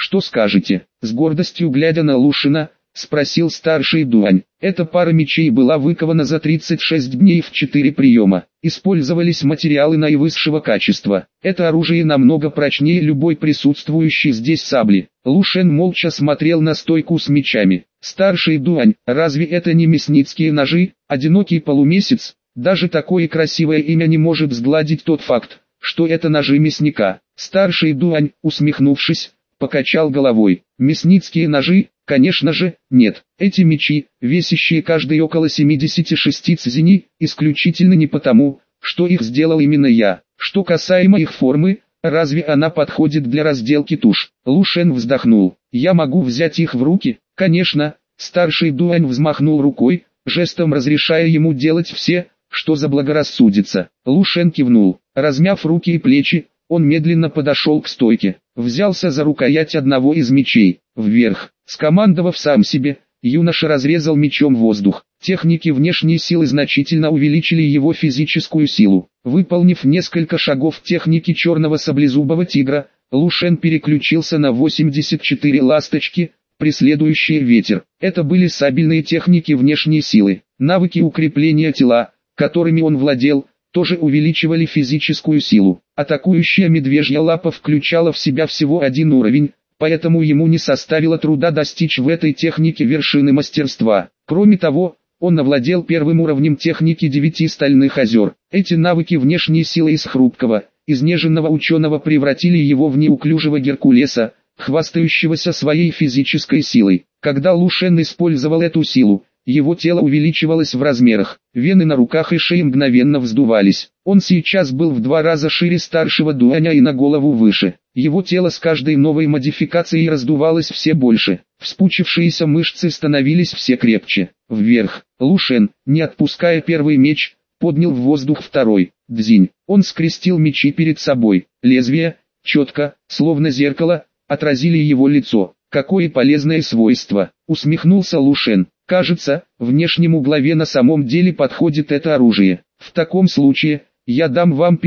Что скажете? С гордостью глядя на Лушина, спросил старший Дуань. Эта пара мечей была выкована за 36 дней в 4 приема. Использовались материалы наивысшего качества. Это оружие намного прочнее любой присутствующей здесь сабли. Лушен молча смотрел на стойку с мечами. Старший Дуань, разве это не мясницкие ножи? Одинокий полумесяц? Даже такое красивое имя не может сгладить тот факт, что это ножи мясника. Старший Дуань, усмехнувшись, покачал головой. Мясницкие ножи? Конечно же, нет. Эти мечи, весящие каждый около 76 цзинь, исключительно не потому, что их сделал именно я. Что касаемо их формы, разве она подходит для разделки туш? Лушен вздохнул. Я могу взять их в руки? Конечно. Старший Дуань взмахнул рукой, жестом разрешая ему делать все, что заблагорассудится. Лушен кивнул. Размяв руки и плечи, он медленно подошел к стойке, взялся за рукоять одного из мечей. Вверх, скомандовав сам себе, юноша разрезал мечом воздух. Техники внешней силы значительно увеличили его физическую силу. Выполнив несколько шагов техники черного саблезубого тигра, Лушен переключился на 84 ласточки, преследующие ветер. Это были сабельные техники внешней силы. Навыки укрепления тела, которыми он владел, тоже увеличивали физическую силу. Атакующая медвежья лапа включала в себя всего один уровень, поэтому ему не составило труда достичь в этой технике вершины мастерства. Кроме того, он овладел первым уровнем техники 9 стальных озер. Эти навыки внешней силы из хрупкого, изнеженного ученого превратили его в неуклюжего Геркулеса, хвастающегося своей физической силой. Когда Лушен использовал эту силу, его тело увеличивалось в размерах, вены на руках и шее мгновенно вздувались. Он сейчас был в 2 раза шире старшего Дуаня и на голову выше. Его тело с каждой новой модификацией раздувалось все больше. Вспучившиеся мышцы становились все крепче. Вверх. Лушен, не отпуская первый меч, поднял в воздух второй. Дзинь. Он скрестил мечи перед собой. Лезвия, четко, словно зеркало, отразили его лицо. Какое полезное свойство, усмехнулся Лушен. Кажется, внешнему главе на самом деле подходит это оружие. В таком случае, я дам вам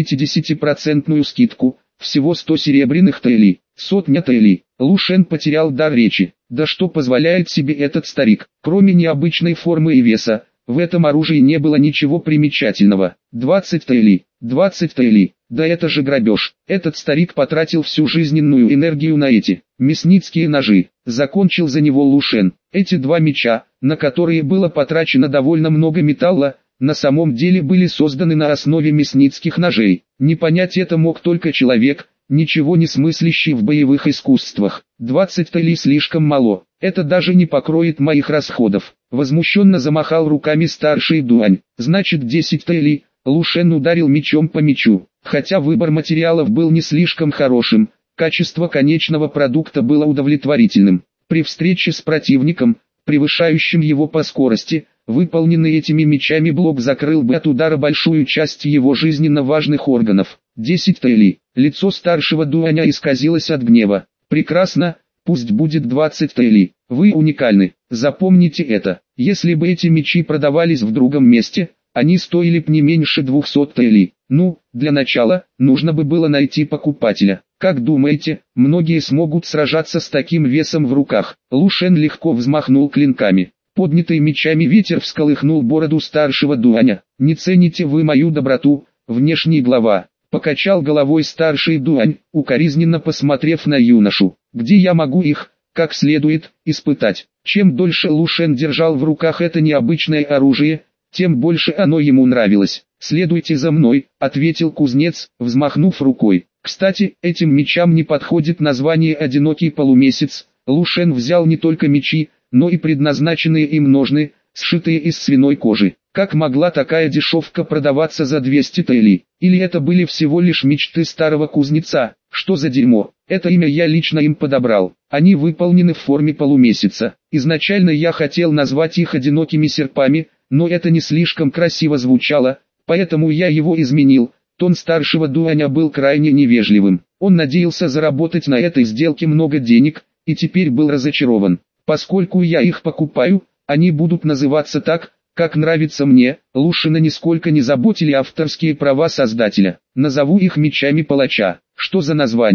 50% скидку, всего 100 серебряных таэлей, 100 таэлей. Лушен потерял дар речи. Да что позволяет себе этот старик? Кроме необычной формы и веса, в этом оружии не было ничего примечательного. 20 таэлей, 20 таэлей. Да это же грабеж. Этот старик потратил всю жизненную энергию на эти мясницкие ножи. Закончил за него Лушен. Эти 2 меча, на которые было потрачено довольно много металла, на самом деле были созданы на основе мясницких ножей. Не понять это мог только человек, ничего не смыслящий в боевых искусствах. 20 таэлей слишком мало. Это даже не покроет моих расходов. Возмущенно замахал руками старший Дуань. Значит 10 таэлей. Лушен ударил мечом по мечу. Хотя выбор материалов был не слишком хорошим, качество конечного продукта было удовлетворительным. При встрече с противником, превышающим его по скорости, выполненный этими мечами блок закрыл бы от удара большую часть его жизненно важных органов. 10 таэлей. Лицо старшего Дуаня исказилось от гнева. Прекрасно, пусть будет 20 таэлей. Вы уникальны, запомните это. Если бы эти мечи продавались в другом месте, они стоили б не меньше 200 таэлей. Ну, для начала, нужно бы было найти покупателя. Как думаете, многие смогут сражаться с таким весом в руках? Лушен легко взмахнул клинками. Поднятый мечами ветер всколыхнул бороду старшего Дуаня. Не цените вы мою доброту, внешний глава. Покачал головой старший Дуань, укоризненно посмотрев на юношу. Где я могу их, как следует, испытать? Чем дольше Лушен держал в руках это необычное оружие, тем больше оно ему нравилось. «Следуйте за мной», — ответил кузнец, взмахнув рукой. Кстати, этим мечам не подходит название «одинокий полумесяц». Лушен взял не только мечи, но и предназначенные им ножны, сшитые из свиной кожи. Как могла такая дешевка продаваться за 200 таэлей? Или это были всего лишь мечты старого кузнеца? Что за дерьмо? Это имя я лично им подобрал. Они выполнены в форме полумесяца. Изначально я хотел назвать их одинокими серпами, но это не слишком красиво звучало, поэтому я его изменил. Тон старшего Дуаня был крайне невежливым. Он надеялся заработать на этой сделке много денег, и теперь был разочарован. Поскольку я их покупаю, они будут называться так, как нравится мне. Лушина нисколько не заботили авторские права создателя. Назову их мечами палача. Что за название?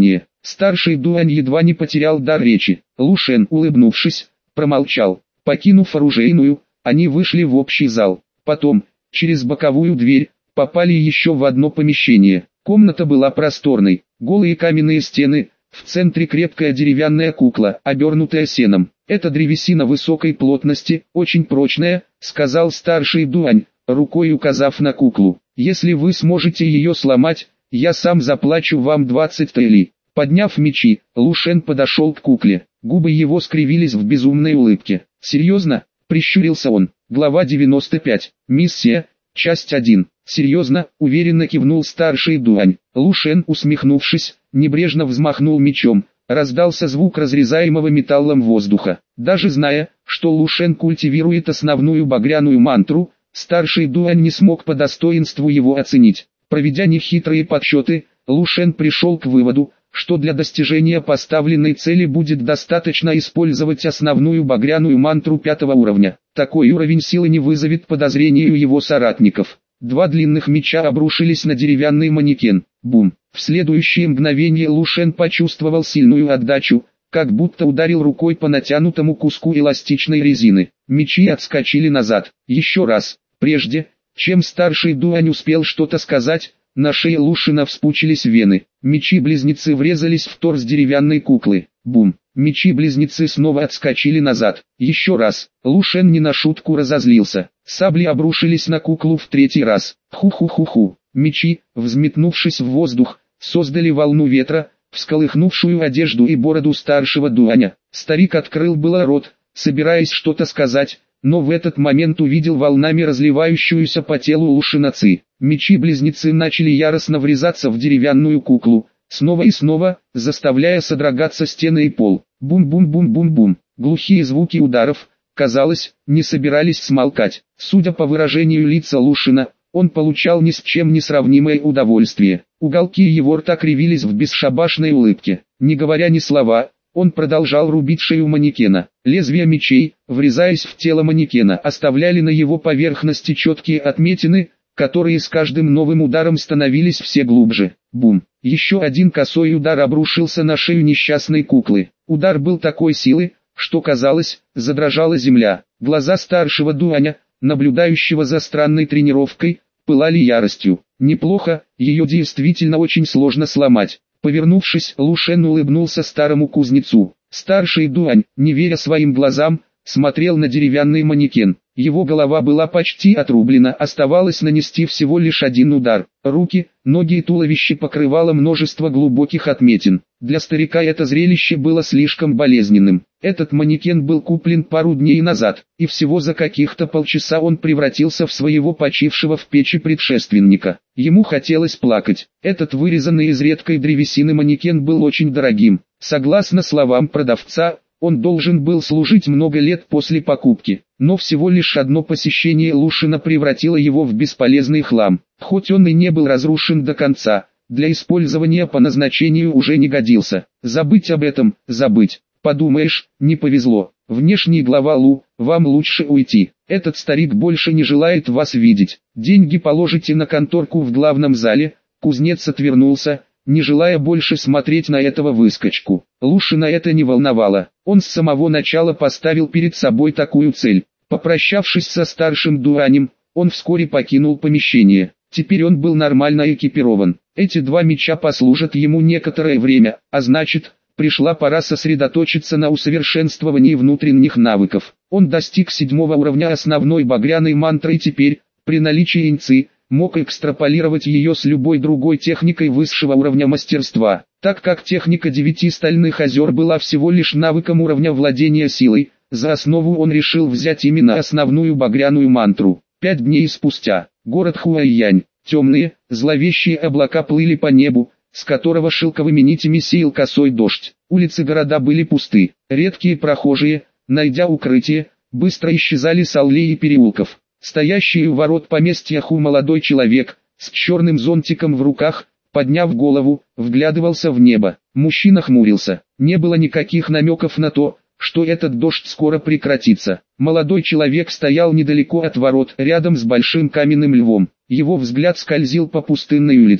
Старший Дуань едва не потерял дар речи. Лу Шен, улыбнувшись, промолчал. Покинув оружейную, они вышли в общий зал. Потом, через боковую дверь, попали еще в одно помещение. Комната была просторной, голые каменные стены, в центре крепкая деревянная кукла, обернутая сеном. «Это древесина высокой плотности, очень прочная», — сказал старший Дуань, рукой указав на куклу. «Если вы сможете ее сломать, я сам заплачу вам 20 тэли». Подняв мечи, Лу Шен подошел к кукле. Губы его скривились в безумной улыбке. «Серьезно?» — прищурился он. Глава 95. Миссия, часть 1. «Серьезно?» — уверенно кивнул старший Дуань. Лу Шен, усмехнувшись, небрежно взмахнул мечом. Раздался звук разрезаемого металлом воздуха. Даже зная, что Лу Шен культивирует основную багряную мантру, старший Дуань не смог по достоинству его оценить. Проведя нехитрые подсчеты, Лу Шен пришел к выводу, что для достижения поставленной цели будет достаточно использовать основную багряную мантру 5-го уровня. Такой уровень силы не вызовет подозрений у его соратников. Два длинных меча обрушились на деревянный манекен. Бум! В следующее мгновение Лу Шен почувствовал сильную отдачу, как будто ударил рукой по натянутому куску эластичной резины. Мечи отскочили назад. Еще раз. Прежде, чем старший Дуань успел что-то сказать, на шее Лу Шена вспучились вены. Мечи-близнецы врезались в торс деревянной куклы. Бум! Мечи-близнецы снова отскочили назад. Еще раз. Лу Шен не на шутку разозлился. Сабли обрушились на куклу в третий раз. Ху-ху-ху-ху. Мечи, взметнувшись в воздух, создали волну ветра, всколыхнувшую одежду и бороду старшего Дуаня. Старик открыл было рот, собираясь что-то сказать, но в этот момент увидел волнами разливающуюся по телу Лу Шена ци. Мечи-близнецы начали яростно врезаться в деревянную куклу, снова и снова, заставляя содрогаться стены и пол. Бум-бум-бум-бум-бум. Глухие звуки ударов, казалось, не собирались смолкать. Судя по выражению лица Лу Шена, он получал ни с чем не сравнимое удовольствие. Уголки его рта кривились в бесшабашной улыбке. Не говоря ни слова, он продолжал рубить шею манекена. Лезвия мечей, врезаясь в тело манекена, оставляли на его поверхности четкие отметины, которые с каждым новым ударом становились все глубже. Бум! Еще один косой удар обрушился на шею несчастной куклы. Удар был такой силы, что казалось, задрожала земля. Глаза старшего Дуаня, наблюдающего за странной тренировкой, пылали яростью. Неплохо, ее действительно очень сложно сломать. Повернувшись, Лу Шен улыбнулся старому кузнецу. Старший Дуань, не веря своим глазам, смотрел на деревянный манекен. Его голова была почти отрублена, оставалось нанести всего лишь один удар. Руки, ноги и туловище покрывало множество глубоких отметин. Для старика это зрелище было слишком болезненным. Этот манекен был куплен пару дней назад, и всего за каких-то полчаса он превратился в своего почившего в печи предшественника. Ему хотелось плакать. Этот вырезанный из редкой древесины манекен был очень дорогим. Согласно словам продавца, он должен был служить много лет после покупки, но всего лишь одно посещение Лу Шена превратило его в бесполезный хлам. Хоть он и не был разрушен до конца, для использования по назначению уже не годился. Забыть об этом, забыть. Подумаешь, не повезло. Внешний глава Лу, вам лучше уйти. Этот старик больше не желает вас видеть. Деньги положите на конторку в главном зале. Кузнец отвернулся, не желая больше смотреть на этого выскочку. Лу Шена это не волновало. Он с самого начала поставил перед собой такую цель. Попрощавшись со старшим Дуанем, он вскоре покинул помещение. Теперь он был нормально экипирован. Эти два меча послужат ему некоторое время, а значит, пришла пора сосредоточиться на усовершенствовании внутренних навыков. Он достиг 7-го уровня основной багряной мантры и теперь, при наличии иньци, мог экстраполировать ее с любой другой техникой высшего уровня мастерства. Так как техника 9 стальных озер была всего лишь навыком уровня владения силой, за основу он решил взять именно основную багряную мантру. 5 дней спустя, город Хуайянь, темные, зловещие облака плыли по небу, с которого шелковыми нитями сеял косой дождь. Улицы города были пусты, редкие прохожие, найдя укрытие, быстро исчезали с аллей и переулков. Стоящий у ворот поместья Ху молодой человек, с черным зонтиком в руках, подняв голову, вглядывался в небо. Мужчина хмурился. Не было никаких намеков на то, что этот дождь скоро прекратится. Молодой человек стоял недалеко от ворот, рядом с большим каменным львом. Его взгляд скользил по пустынной улице.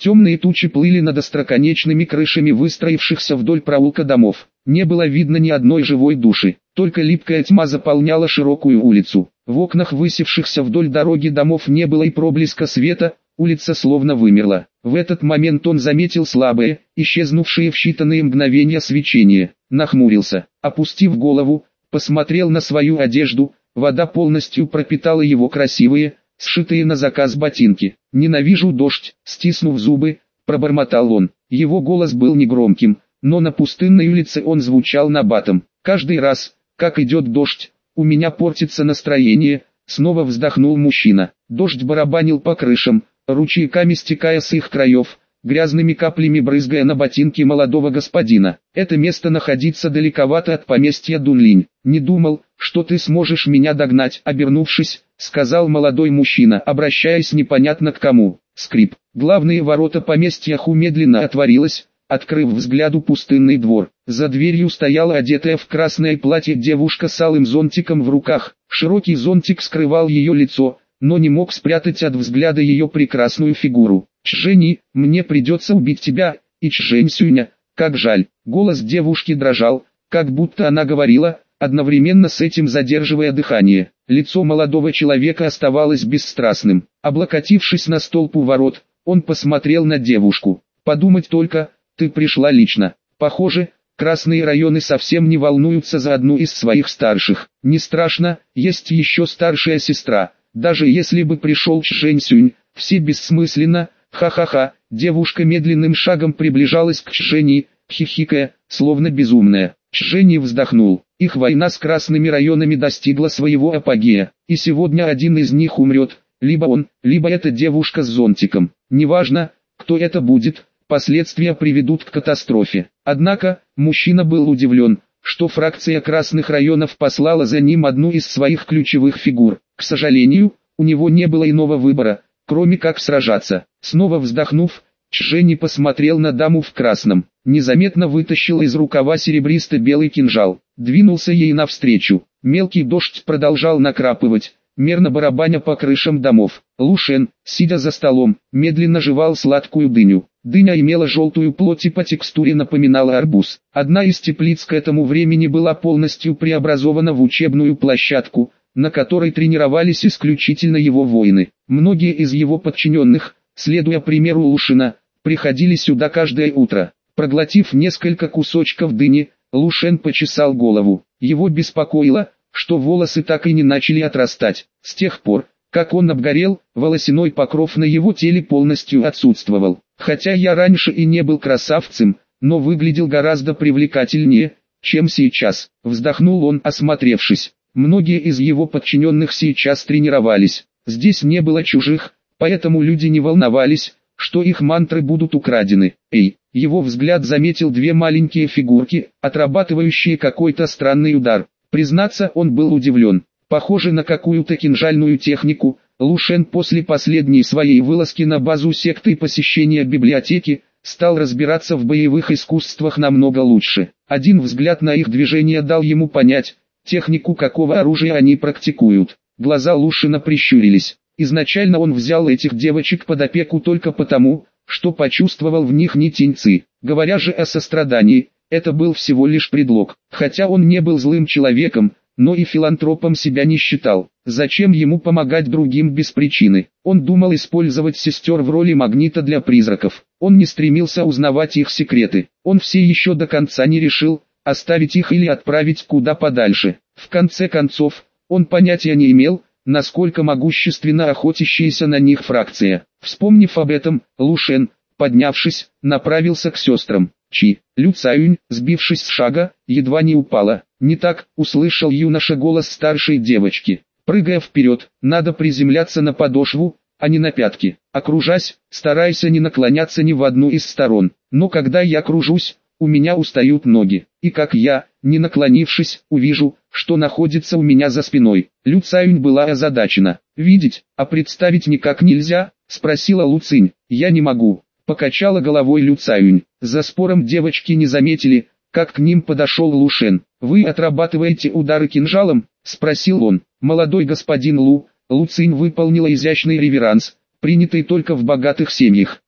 Темные тучи плыли над остроконечными крышами выстроившихся вдоль проулка домов. Не было видно ни одной живой души, только липкая тьма заполняла широкую улицу. В окнах высевшихся вдоль дороги домов не было и проблеска света, улица словно вымерла. В этот момент он заметил слабое, исчезнувшее в считанные мгновения свечение. Нахмурился, опустив голову, посмотрел на свою одежду, вода полностью пропитала его красивые, сшитые на заказ ботинки. «Ненавижу дождь», стиснув зубы, пробормотал он. Его голос был негромким, но на пустынной улице он звучал набатом. «Каждый раз, как идет дождь, у меня портится настроение», снова вздохнул мужчина. Дождь барабанил по крышам, ручейками стекая с их краев, грязными каплями брызгая на ботинки молодого господина. «Это место находится далековато от поместья Дунлинь. Не думал, что ты сможешь меня догнать», обернувшись, сказал молодой мужчина, обращаясь непонятно к кому. Скрип. Главные ворота поместья Ху медленно отворилось, открыв взгляду пустынный двор. За дверью стояла одетая в красное платье девушка с алым зонтиком в руках. Широкий зонтик скрывал ее лицо, но не мог спрятать от взгляда ее прекрасную фигуру. «Чжэни, мне придется убить тебя, и Чжэньсюня, как жаль». Голос девушки дрожал, как будто она говорила, одновременно с этим задерживая дыхание. Лицо молодого человека оставалось бесстрастным. Облокотившись на столб у ворот, он посмотрел на девушку. «Подумать только, ты пришла лично. Похоже, красные районы совсем не волнуются за одну из своих старших. Не страшно, есть еще старшая сестра. Даже если бы пришел Чжэньсюнь, все бессмысленно, ха-ха-ха». Девушка медленным шагом приближалась к Чжэни, хихикая, словно безумная. Чжэни вздохнул. Их война с красными районами достигла своего апогея, и сегодня один из них умрет, либо он, либо эта девушка с зонтиком. Неважно, кто это будет, последствия приведут к катастрофе. Однако, мужчина был удивлен, что фракция красных районов послала за ним одну из своих ключевых фигур. К сожалению, у него не было иного выбора, кроме как сражаться. Снова вздохнув, Чжэни посмотрел на даму в красном, незаметно вытащил из рукава серебристо-белый кинжал, двинулся ей навстречу. Мелкий дождь продолжал накрапывать, мерно барабаня по крышам домов. Лушен, сидя за столом, медленно жевал сладкую дыню. Дыня имела желтую плоть и по текстуре напоминала арбуз. Одна из теплиц к этому времени была полностью преобразована в учебную площадку, на которой тренировались исключительно его воины. Многие из его подчиненных, следуя примеру Лушена, приходили сюда каждое утро. Проглотив несколько кусочков дыни, Лушен почесал голову. Его беспокоило, что волосы так и не начали отрастать. С тех пор, как он обгорел, волосяной покров на его теле полностью отсутствовал. Хотя я раньше и не был красавцем, но выглядел гораздо привлекательнее, чем сейчас. Вздохнул он, осмотревшись. Многие из его подчиненных сейчас тренировались. Здесь не было чужих, поэтому люди не волновались, что их мантры будут украдены. «Эй!» Его взгляд заметил две маленькие фигурки, отрабатывающие какой-то странный удар. Признаться, он был удивлен. Похоже на какую-то кинжальную технику. Лушен после последней своей вылазки на базу секты и посещения библиотеки, стал разбираться в боевых искусствах намного лучше. Один взгляд на их движения дал ему понять, технику какого оружия они практикуют. Глаза Лушена прищурились. Изначально он взял этих девочек под опеку только потому, что почувствовал в них нить теньцы. Говоря же о сострадании, это был всего лишь предлог. Хотя он не был злым человеком, но и филантропом себя не считал. Зачем ему помогать другим без причины? Он думал использовать сестер в роли магнита для призраков. Он не стремился узнавать их секреты. Он все еще до конца не решил, оставить их или отправить куда подальше. В конце концов, он понятия не имел, насколько могущественна охотящаяся на них фракция. Вспомнив об этом, Лушен, поднявшись, направился к сестрам. Лю Цаюнь, сбившись с шага, едва не упала. «Не так», — услышал юноша голос старшей девочки. Прыгая вперед, надо приземляться на подошву, а не на пятки. Окружась, старайся не наклоняться ни в одну из сторон. Но когда я кружусь, у меня устают ноги. И как я, не наклонившись, увижу, что находится у меня за спиной. Лю Цаюнь была озадачена. «Видеть, а представить никак нельзя?» — спросила Лу Цинь. «Я не могу», — покачала головой Лю Цаюнь. За спором девочки не заметили, как к ним подошел Лушен. «Вы отрабатываете удары кинжалом?» — спросил он. Молодой господин Лу Цинь выполнила изящный реверанс, принятый только в богатых семьях.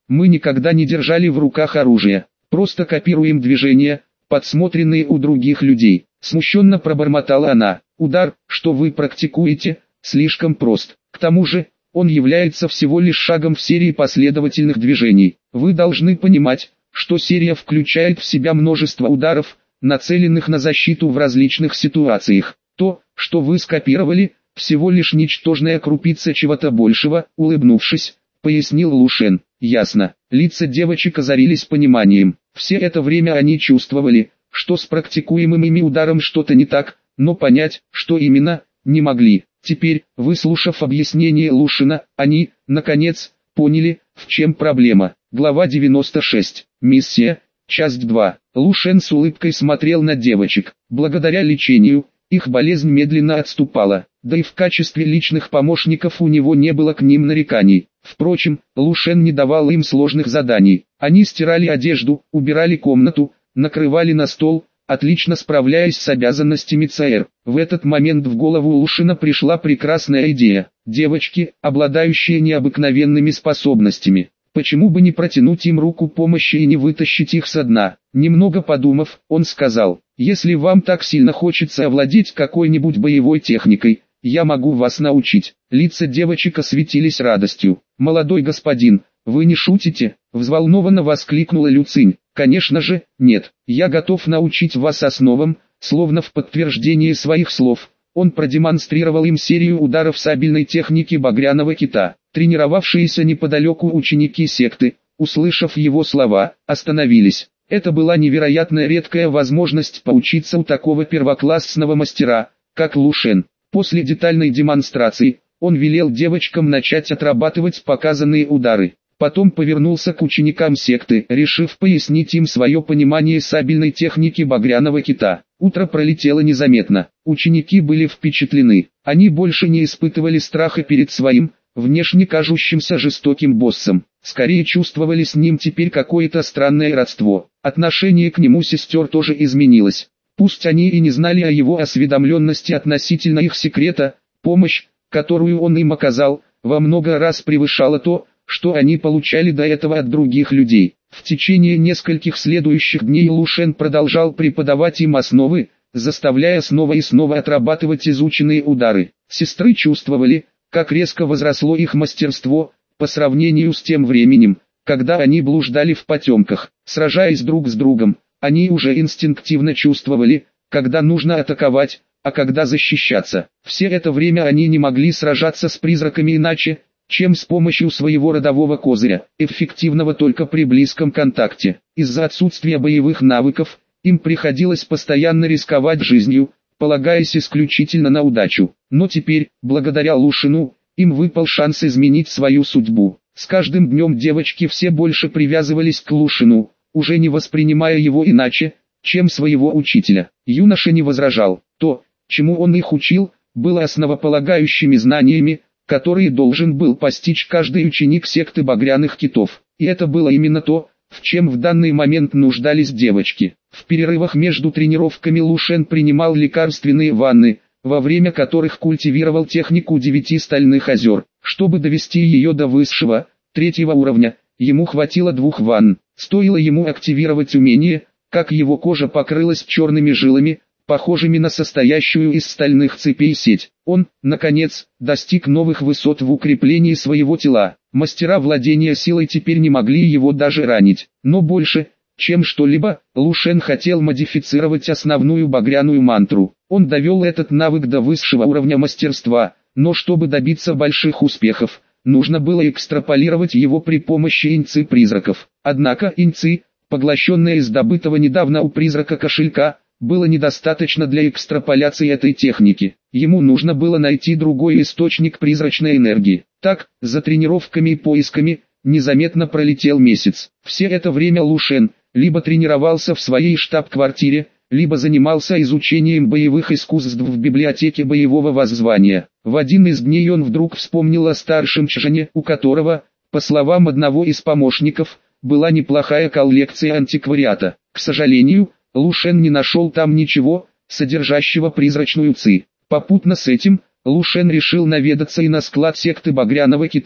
Мы никогда не держали в руках оружие, просто копируем движения, подсмотренные у других людей. Смущенно пробормотала она. Удар, что вы практикуете, слишком прост. К тому же, он является всего лишь шагом в серии последовательных движений. Вы должны понимать, что серия включает в себя множество ударов, нацеленных на защиту в различных ситуациях. То, что вы скопировали, всего лишь ничтожная крупица чего-то большего, улыбнувшись, пояснил Лушен. Ясно. Лица девочек озарились пониманием. Все это время они чувствовали, что с практикуемым ими ударом что-то не так, но понять, что именно, не могли. Теперь, выслушав объяснение Лушена, они, наконец, поняли, в чем проблема. Глава 96. Миссия. Часть 2. Лушен с улыбкой смотрел на девочек. Благодаря лечению, их болезнь медленно отступала, да и в качестве личных помощников у него не было к ним нареканий. Впрочем, Лушен не давал им сложных заданий. Они стирали одежду, убирали комнату, накрывали на стол, отлично справляясь с обязанностями ЦР. В этот момент в голову Лушена пришла прекрасная идея. Девочки, обладающие необыкновенными способностями. Почему бы не протянуть им руку помощи и не вытащить их со дна? Немного подумав, он сказал: если вам так сильно хочется овладеть какой-нибудь боевой техникой, я могу вас научить. Лица девочек осветились радостью. Молодой господин, вы не шутите? Взволнованно воскликнула Люцинь. Конечно же, нет. Я готов научить вас основам. Словно в подтверждение своих слов, он продемонстрировал им серию ударов сабельной техники багряного кита. Тренировавшиеся неподалеку ученики секты, услышав его слова, остановились. Это была невероятно редкая возможность поучиться у такого первоклассного мастера, как Лушен. После детальной демонстрации, он велел девочкам начать отрабатывать показанные удары. Потом повернулся к ученикам секты, решив пояснить им свое понимание сабельной техники багряного кита. Утро пролетело незаметно. Ученики были впечатлены. Они больше не испытывали страха перед своим, внешне кажущимся жестоким боссом. Скорее чувствовали с ним теперь какое-то странное родство. Отношение к нему сестер тоже изменилось. Пусть они и не знали о его осведомленности относительно их секрета, помощь, которую он им оказал, во много раз превышала то, что они получали до этого от других людей. В течение нескольких следующих дней Лушен продолжал преподавать им основы, заставляя снова и снова отрабатывать изученные удары. Сестры чувствовали, как резко возросло их мастерство, по сравнению с тем временем, когда они блуждали в потемках. Сражаясь друг с другом, они уже инстинктивно чувствовали, когда нужно атаковать, а когда защищаться. Все это время они не могли сражаться с призраками иначе, чем с помощью своего родового козыря, эффективного только при близком контакте. Из-за отсутствия боевых навыков, им приходилось постоянно рисковать жизнью, полагаясь исключительно на удачу. Но теперь, благодаря Лушену, им выпал шанс изменить свою судьбу. С каждым днем девочки все больше привязывались к Лушену, уже не воспринимая его иначе, чем своего учителя. Юноша не возражал. То, чему он их учил, было основополагающими знаниями, которые должен был постичь каждый ученик секты багряных китов. И это было именно то, в чем в данный момент нуждались девочки. В перерывах между тренировками Лушен принимал лекарственные ванны, во время которых культивировал технику 9 стальных озер. Чтобы довести ее до высшего, 3-го уровня, ему хватило 2 ванн. Стоило ему активировать умение, как его кожа покрылась черными жилами, похожими на состоящую из стальных цепей сеть. Он, наконец, достиг новых высот в укреплении своего тела. Мастера владения силой теперь не могли его даже ранить. Но больше, чем что-либо, Лушен хотел модифицировать основную багряную мантру. Он довел этот навык до высшего уровня мастерства, но чтобы добиться больших успехов, нужно было экстраполировать его при помощи иньци призраков. Однако иньци, поглощенная из добытого недавно у призрака кошелька, было недостаточно для экстраполяции этой техники. Ему нужно было найти другой источник призрачной энергии. Так, за тренировками и поисками, незаметно пролетел месяц. Все это время Лушен либо тренировался в своей штаб-квартире, либо занимался изучением боевых искусств в библиотеке боевого воззвания. В один из дней он вдруг вспомнил о старшем Чжане, у которого, по словам одного из помощников, была неплохая коллекция антиквариата. К сожалению, Лушен не нашел там ничего, содержащего призрачную ци. Попутно с этим, Лушен решил наведаться и на склад секты багряного кита,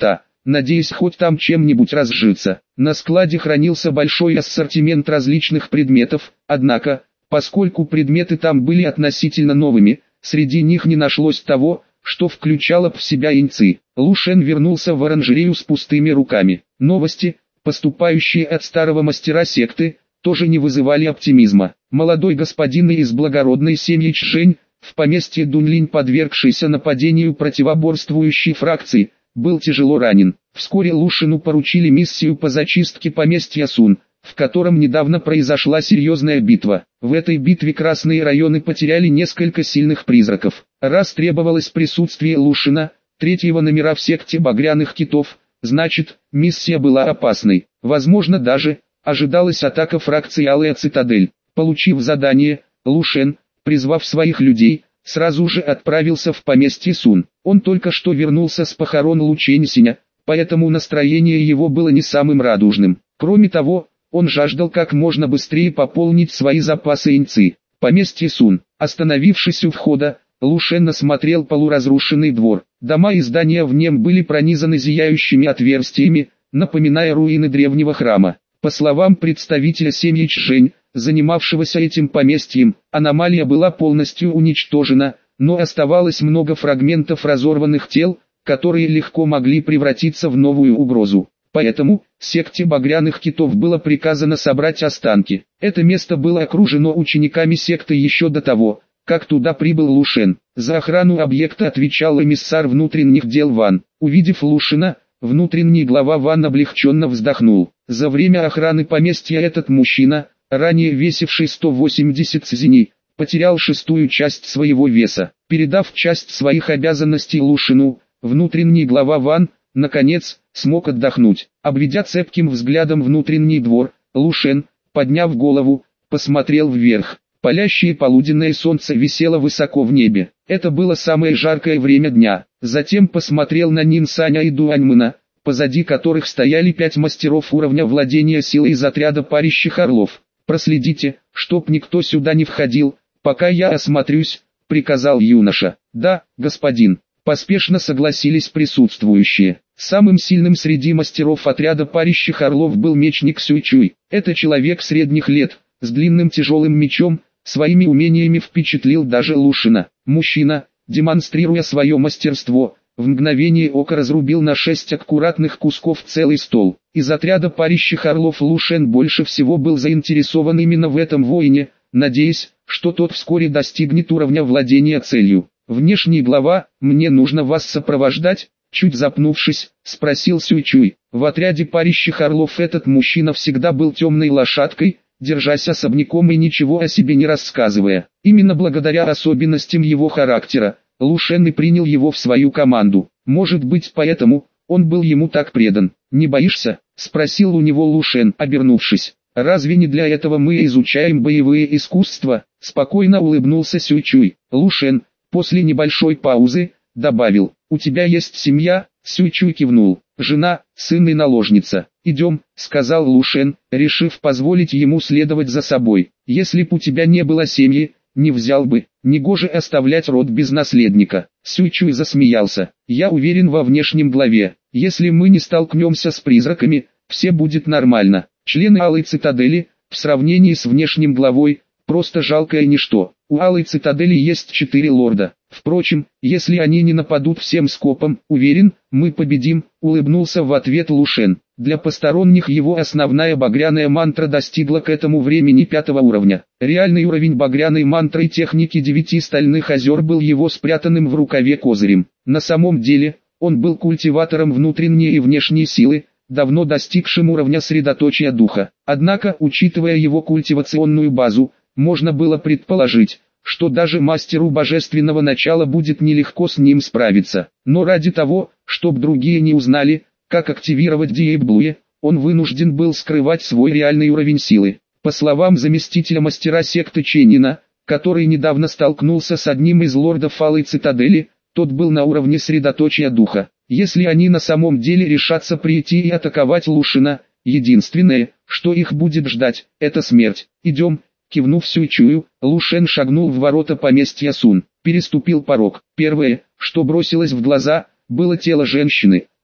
надеясь хоть там чем-нибудь разжиться. На складе хранился большой ассортимент различных предметов, однако, поскольку предметы там были относительно новыми, среди них не нашлось того, что включало в себя иньцы. Лу Шен вернулся в оранжерею с пустыми руками. Новости, поступающие от старого мастера секты, тоже не вызывали оптимизма. Молодой господин из благородной семьи Чжэнь, в поместье Дунлинь, подвергшийся нападению противоборствующей фракции, был тяжело ранен. Вскоре Лу Шену поручили миссию по зачистке поместья Сун, в котором недавно произошла серьезная битва. В этой битве красные районы потеряли несколько сильных призраков. Раз требовалось присутствие Лу Шена, третьего номера в секте багряных китов, значит, миссия была опасной. Возможно, даже ожидалась атака фракции Алая Цитадель. Получив задание, Лу Шен, призвав своих людей, сразу же отправился в поместье Сун. Он только что вернулся с похорон Лу Чэньсиня, поэтому настроение его было не самым радужным. Кроме того, он жаждал как можно быстрее пополнить свои запасы иньцы. Поместье Сун. Остановившись у входа, Лу Шен осмотрел полуразрушенный двор. Дома и здания в нем были пронизаны зияющими отверстиями, напоминая руины древнего храма. По словам представителя семьи Чжэнь, занимавшегося этим поместьем, аномалия была полностью уничтожена, но оставалось много фрагментов разорванных тел, которые легко могли превратиться в новую угрозу. Поэтому, секте багряных китов было приказано собрать останки. Это место было окружено учениками секты еще до того, как туда прибыл Лу Шен. За охрану объекта отвечал эмиссар внутренних дел Ван. Увидев Лу Шена, внутренний глава Ван облегченно вздохнул. За время охраны поместья этот мужчина, ранее весивший 180 цзиней, потерял шестую часть своего веса. Передав часть своих обязанностей Лу Шену, внутренний глава Ван, наконец, смог отдохнуть. Обведя цепким взглядом внутренний двор, Лу Шен, подняв голову, посмотрел вверх. Палящее полуденное солнце висело высоко в небе. Это было самое жаркое время дня. Затем посмотрел на Нин Саня и Дуаньмына, позади которых стояли 5 мастеров уровня владения силой из отряда парящих орлов. «Проследите, чтоб никто сюда не входил, пока я осмотрюсь», — приказал юноша. «Да, господин», — поспешно согласились присутствующие. Самым сильным среди мастеров отряда парящих орлов был мечник Сюйчуй. Это человек средних лет, с длинным тяжелым мечом, своими умениями впечатлил даже Лу Шена. Мужчина, демонстрируя свое мастерство, в мгновение ока разрубил на 6 аккуратных кусков целый стол. Из отряда парящих орлов Лу Шен больше всего был заинтересован именно в этом воине, надеясь, что тот вскоре достигнет уровня владения целью. «Внешний глава, мне нужно вас сопровождать?» Чуть запнувшись, спросил Сюйчуй. В отряде парящих орлов этот мужчина всегда был темной лошадкой, держась особняком и ничего о себе не рассказывая. Именно благодаря особенностям его характера, Лу Шен и принял его в свою команду. Может быть, поэтому он был ему так предан. «Не боишься?» — спросил у него Лу Шен, обернувшись. «Разве не для этого мы изучаем боевые искусства?» — спокойно улыбнулся Сюйчуй. Лу Шен, после небольшой паузы, добавил: «У тебя есть семья?» Сюйчуй кивнул. «Жена, сын и наложница». «Идем», — сказал Лу Шен, решив позволить ему следовать за собой. «Если б у тебя не было семьи, не взял бы, негоже оставлять род без наследника». Сюйчуй засмеялся. «Я уверен во внешнем главе. Если мы не столкнемся с призраками, все будет нормально. Члены Алой Цитадели, в сравнении с внешним главой, просто жалкое ничто. У Алой Цитадели есть 4 лорда. Впрочем, если они не нападут всем скопом, уверен, мы победим», — улыбнулся в ответ Лу Шен. Для посторонних его основная багряная мантра достигла к этому времени 5-го уровня. Реальный уровень багряной мантры техники 9 стальных озер был его спрятанным в рукаве козырем. На самом деле, он был культиватором внутренней и внешней силы, давно достигшим уровня средоточия духа. Однако, учитывая его культивационную базу, можно было предположить, что даже мастеру божественного начала будет нелегко с ним справиться. Но ради того, чтобы другие не узнали, как активировать Диэблуе, он вынужден был скрывать свой реальный уровень силы. По словам заместителя мастера секты Ченнина, который недавно столкнулся с одним из лордов Алой Цитадели, тот был на уровне средоточия духа. Если они на самом деле решатся прийти и атаковать Лу Шена, единственное, что их будет ждать, это смерть. «Идем», — кивнув Сюйчую, Лу Шен шагнул в ворота поместья Сун, переступил порог. Первое, что бросилось в глаза, было тело женщины,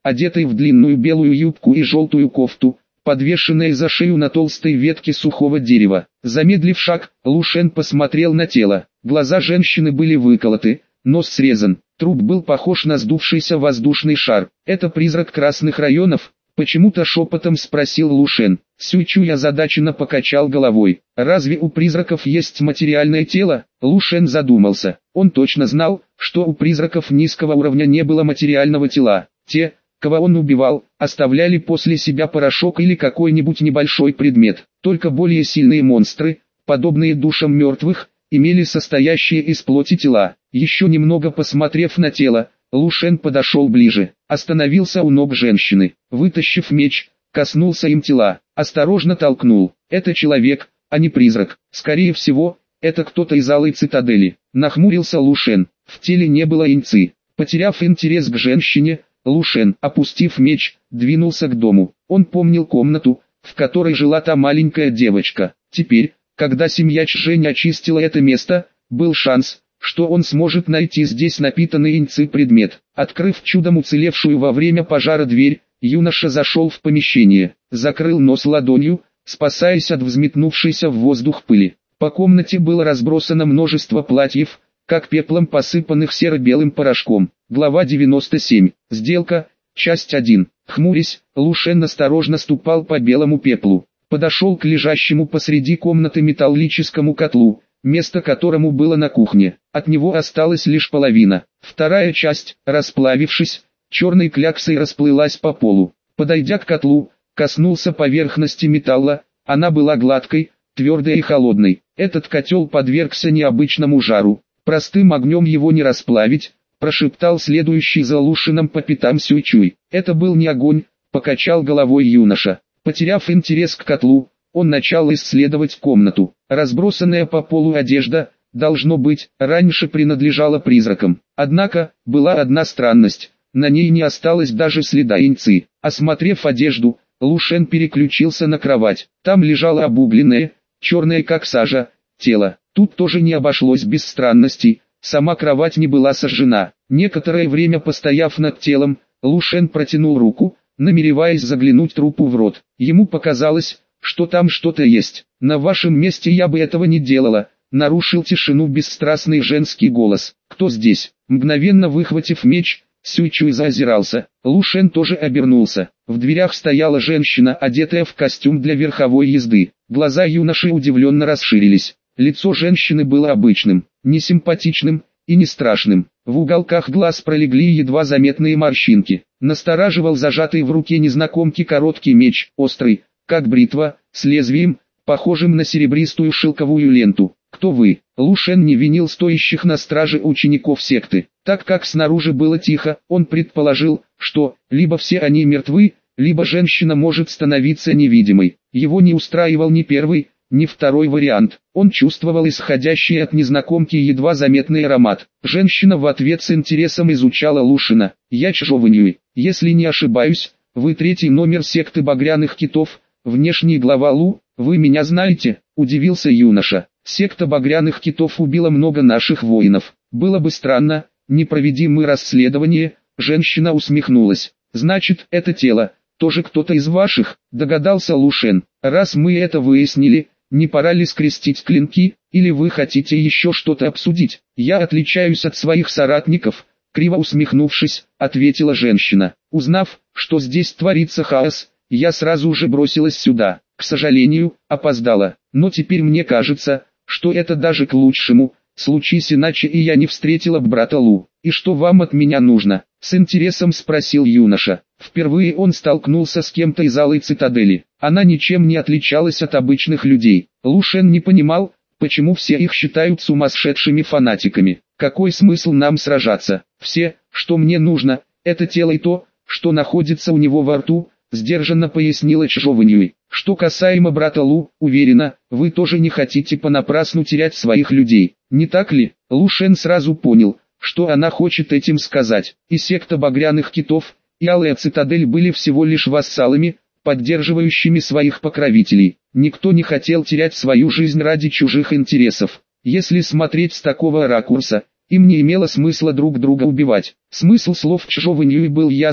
одетый в длинную белую юбку и желтую кофту, подвешенная за шею на толстой ветке сухого дерева. Замедлив шаг, Лу Шен посмотрел на тело. Глаза женщины были выколоты, нос срезан, труп был похож на сдувшийся воздушный шар. «Это призрак красных районов?» — почему-то шепотом спросил Лу Шен. Сюй Чуй озадаченно покачал головой. «Разве у призраков есть материальное тело?» Лу Шен задумался. Он точно знал, что у призраков низкого уровня не было материального тела. Те, кого он убивал, оставляли после себя порошок или какой-нибудь небольшой предмет. Только более сильные монстры, подобные душам мертвых, имели состоящие из плоти тела. Еще немного посмотрев на тело, Лу Шен подошел ближе, остановился у ног женщины, вытащив меч, коснулся им тела, осторожно толкнул. Это человек, а не призрак. Скорее всего, это кто-то из Алой Цитадели. Нахмурился Лу Шен. В теле не было иньци. Потеряв интерес к женщине, Лу Шен, опустив меч, двинулся к дому. Он помнил комнату, в которой жила та маленькая девочка. Теперь, когда семья Чжэнь очистила это место, был шанс, что он сможет найти здесь напитанный иньци предмет. Открыв чудом уцелевшую во время пожара дверь, юноша зашел в помещение, закрыл нос ладонью, спасаясь от взметнувшейся в воздух пыли. По комнате было разбросано множество платьев, как пеплом посыпанных серо-белым порошком. Глава 97. Сделка. Часть 1. Хмурясь, Лу Шен осторожно ступал по белому пеплу. Подошел к лежащему посреди комнаты металлическому котлу, место которому было на кухне. От него осталась лишь половина. Вторая часть, расплавившись, черной кляксой расплылась по полу. Подойдя к котлу, коснулся поверхности металла, она была гладкой, твердой и холодной. Этот котел подвергся необычному жару. Простым огнем его не расплавить, прошептал следующий за Лу Шеном по пятам Сюй Чуй. Это был не огонь, покачал головой юноша. Потеряв интерес к котлу, он начал исследовать комнату. Разбросанная по полу одежда, должно быть, раньше принадлежала призракам. Однако, была одна странность, на ней не осталось даже следа иньци. Осмотрев одежду, Лу Шен переключился на кровать. Там лежало обугленное, черное как сажа, тело. Тут тоже не обошлось без странностей, сама кровать не была сожжена. Некоторое время постояв над телом, Лу Шен протянул руку, намереваясь заглянуть трупу в рот. Ему показалось, что там что-то есть. «На вашем месте я бы этого не делала», — нарушил тишину бесстрастный женский голос. «Кто здесь?» Мгновенно выхватив меч, Сюй Чуй заозирался. Лу Шен тоже обернулся. В дверях стояла женщина, одетая в костюм для верховой езды. Глаза юноши удивленно расширились. Лицо женщины было обычным, не симпатичным и не страшным. В уголках глаз пролегли едва заметные морщинки. Настораживал зажатый в руке незнакомки короткий меч, острый, как бритва, с лезвием, похожим на серебристую шелковую ленту. «Кто вы?» Лу Шен не винил стоящих на страже учеников секты. Так как снаружи было тихо, он предположил, что либо все они мертвы, либо женщина может становиться невидимой. Его не устраивал ни первый, ни второй вариант. Он чувствовал исходящий от незнакомки едва заметный аромат. Женщина в ответ с интересом изучала Лу Шена. «Я Чжо Вэньюй. Если не ошибаюсь, вы третий номер секты Багряных Китов, внешний глава Лу, вы меня знаете?» – удивился юноша. «Секта Багряных Китов убила много наших воинов. Было бы странно, не проведи мы расследование», – женщина усмехнулась. «Значит, это тело, тоже кто-то из ваших», – догадался Лу Шен. «Раз мы это выяснили, не пора ли скрестить клинки, или вы хотите еще что-то обсудить?» «Я отличаюсь от своих соратников», — криво усмехнувшись, ответила женщина. «Узнав, что здесь творится хаос, я сразу же бросилась сюда. К сожалению, опоздала, но теперь мне кажется, что это даже к лучшему, случись иначе и я не встретила б брата Лу. И что вам от меня нужно?» — с интересом спросил юноша. Впервые он столкнулся с кем-то из Алой Цитадели. Она ничем не отличалась от обычных людей. Лу Шен не понимал, почему все их считают сумасшедшими фанатиками. «Какой смысл нам сражаться? Все, что мне нужно, это тело и то, что находится у него во рту», — сдержанно пояснила Чжо Вэньюй. «Что касаемо брата Лу, уверена, вы тоже не хотите понапрасну терять своих людей, не так ли?» Лу Шен сразу понял, что она хочет этим сказать. И секта Багряных Китов, и Алая Цитадель были всего лишь вассалами, поддерживающими своих покровителей. Никто не хотел терять свою жизнь ради чужих интересов. Если смотреть с такого ракурса, им не имело смысла друг друга убивать. Смысл слов Чжо Вэньюй был ясным: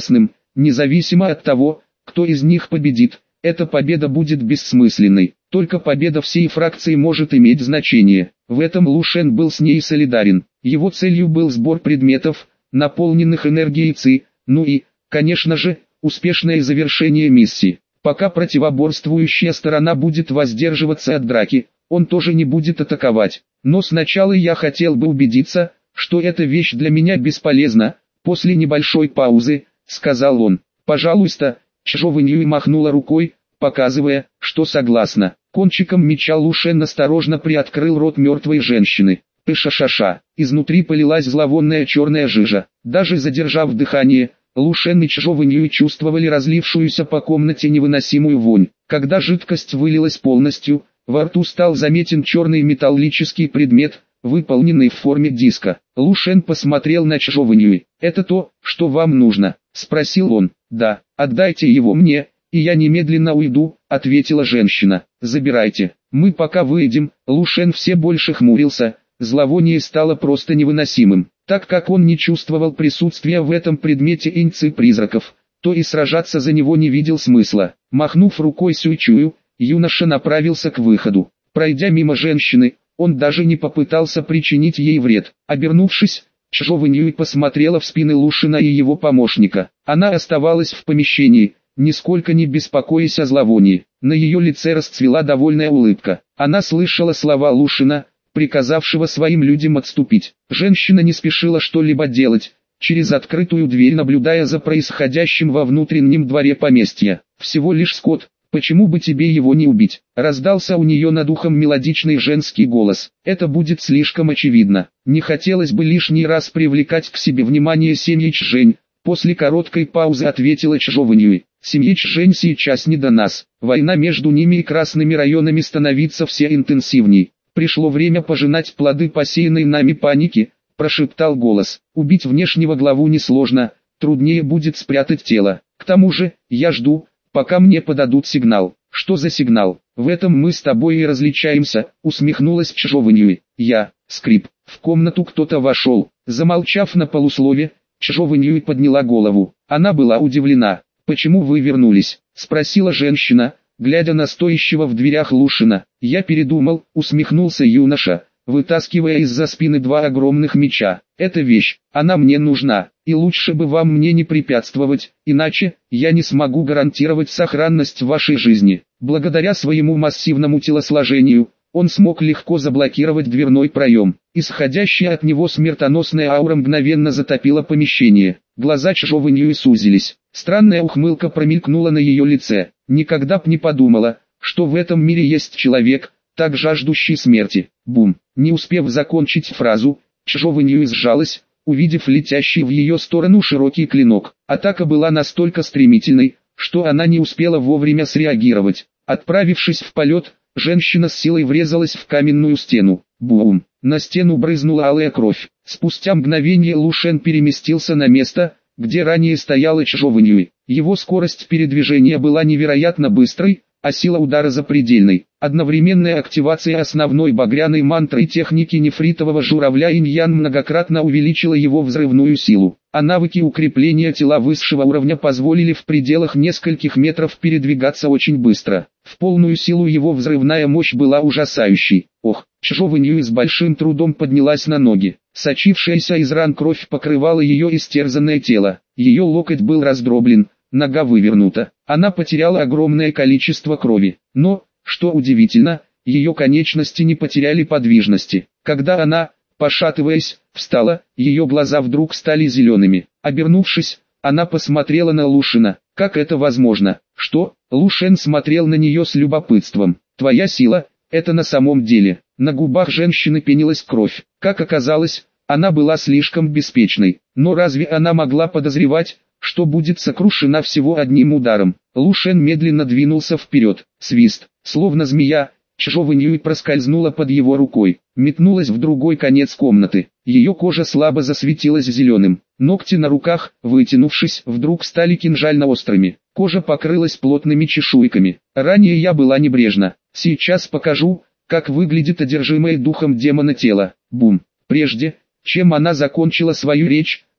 независимо от того, кто из них победит. Эта победа будет бессмысленной. Только победа всей фракции может иметь значение. В этом Лу Шен был с ней солидарен. Его целью был сбор предметов, наполненных энергией Ци, ну и, конечно же, успешное завершение миссии. Пока противоборствующая сторона будет воздерживаться от драки, он тоже не будет атаковать. Но сначала я хотел бы убедиться, что эта вещь для меня бесполезна. После небольшой паузы, сказал он. Пожалуйста. Чжоу Вэньюй махнула рукой, показывая, что согласна. Кончиком меча Лу Шен осторожно приоткрыл рот мертвой женщины. Пыша-ша-ша. Изнутри полилась зловонная черная жижа. Даже задержав дыхание, Лу Шен и Чжоу Вэньюй чувствовали разлившуюся по комнате невыносимую вонь. Когда жидкость вылилась полностью, во рту стал заметен черный металлический предмет, выполненный в форме диска. Лу Шен посмотрел на Чжоу Вэньюй. «Это то, что вам нужно?» — спросил он. «Да, отдайте его мне, и я немедленно уйду», — ответила женщина. «Забирайте. Мы пока выйдем». Лу Шен все больше хмурился, зловоние стало просто невыносимым. Так как он не чувствовал присутствия в этом предмете иньци призраков, то и сражаться за него не видел смысла. Махнув рукой Сюйчую, юноша направился к выходу. Пройдя мимо женщины, он даже не попытался причинить ей вред. Обернувшись, Чжоу Вэньюй посмотрела в спины Лу Шена и его помощника. Она оставалась в помещении, нисколько не беспокоясь о зловонии. На ее лице расцвела довольная улыбка. Она слышала слова Лу Шена, приказавшего своим людям отступить. Женщина не спешила что-либо делать, через открытую дверь наблюдая за происходящим во внутреннем дворе поместья. «Всего лишь скот, почему бы тебе его не убить?» Раздался у нее над ухом мелодичный женский голос. «Это будет слишком очевидно. Не хотелось бы лишний раз привлекать к себе внимание семьи Чжэнь». После короткой паузы ответила Чжоу Вэньюй. «Семье Чжэнь сейчас не до нас. Война между ними и красными районами становится все интенсивней. Пришло время пожинать плоды посеянной нами паники», — прошептал голос. «Убить внешнего главу несложно, труднее будет спрятать тело. К тому же, я жду, пока мне подадут сигнал». «Что за сигнал? В этом мы с тобой и различаемся», — усмехнулась Чжоу Вэньюй. Скрип. В комнату кто-то вошел. Замолчав на полуслове, Чжоу Вэньюй подняла голову. Она была удивлена. «Почему вы вернулись?» — спросила женщина, глядя на стоящего в дверях Лу Шена. «Я передумал», — усмехнулся юноша, вытаскивая из-за спины два огромных меча. «Эта вещь, она мне нужна, и лучше бы вам мне не препятствовать, иначе я не смогу гарантировать сохранность вашей жизни». Благодаря своему массивному телосложению, он смог легко заблокировать дверной проем. Исходящая от него смертоносная аура мгновенно затопила помещение. Глаза Чжоу Вэньюй сузились. Странная ухмылка промелькнула на ее лице. Никогда б не подумала, что в этом мире есть человек, так жаждущий смерти. Бум! Не успев закончить фразу, Чжоу Вэньюй сжалась, увидев летящий в ее сторону широкий клинок. Атака была настолько стремительной, что она не успела вовремя среагировать. Отправившись в полет, женщина с силой врезалась в каменную стену. Бум! На стену брызнула алая кровь. Спустя мгновение Лу Шен переместился на место, где ранее стояла Чжоу Вэньюй. Его скорость передвижения была невероятно быстрой, а сила удара запредельной. Одновременная активация основной багряной мантры и техники нефритового журавля инь-ян многократно увеличила его взрывную силу. А навыки укрепления тела высшего уровня позволили в пределах нескольких метров передвигаться очень быстро. В полную силу его взрывная мощь была ужасающей. Ох, Чжоу Вэньюй с большим трудом поднялась на ноги. Сочившаяся из ран кровь покрывала ее истерзанное тело. Ее локоть был раздроблен, нога вывернута. Она потеряла огромное количество крови. Но, что удивительно, ее конечности не потеряли подвижности. Когда она, пошатываясь, встала, ее глаза вдруг стали зелеными. Обернувшись, она посмотрела на Лу Шена. «Как это возможно?» «Что?» Лу Шен смотрел на нее с любопытством. «Твоя сила, это на самом деле». На губах женщины пенилась кровь. Как оказалось, она была слишком беспечной. Но разве она могла подозревать, что будет сокрушена всего одним ударом? Лу Шен медленно двинулся вперед. Свист. Словно змея, Чжоу Вэньюй проскользнула под его рукой, метнулась в другой конец комнаты. Ее кожа слабо засветилась зеленым. Ногти на руках, вытянувшись, вдруг стали кинжально острыми. Кожа покрылась плотными чешуйками. Ранее я была небрежна. Сейчас покажу, как выглядит одержимое духом демона тело. Бум. Прежде, чем она закончила свою речь,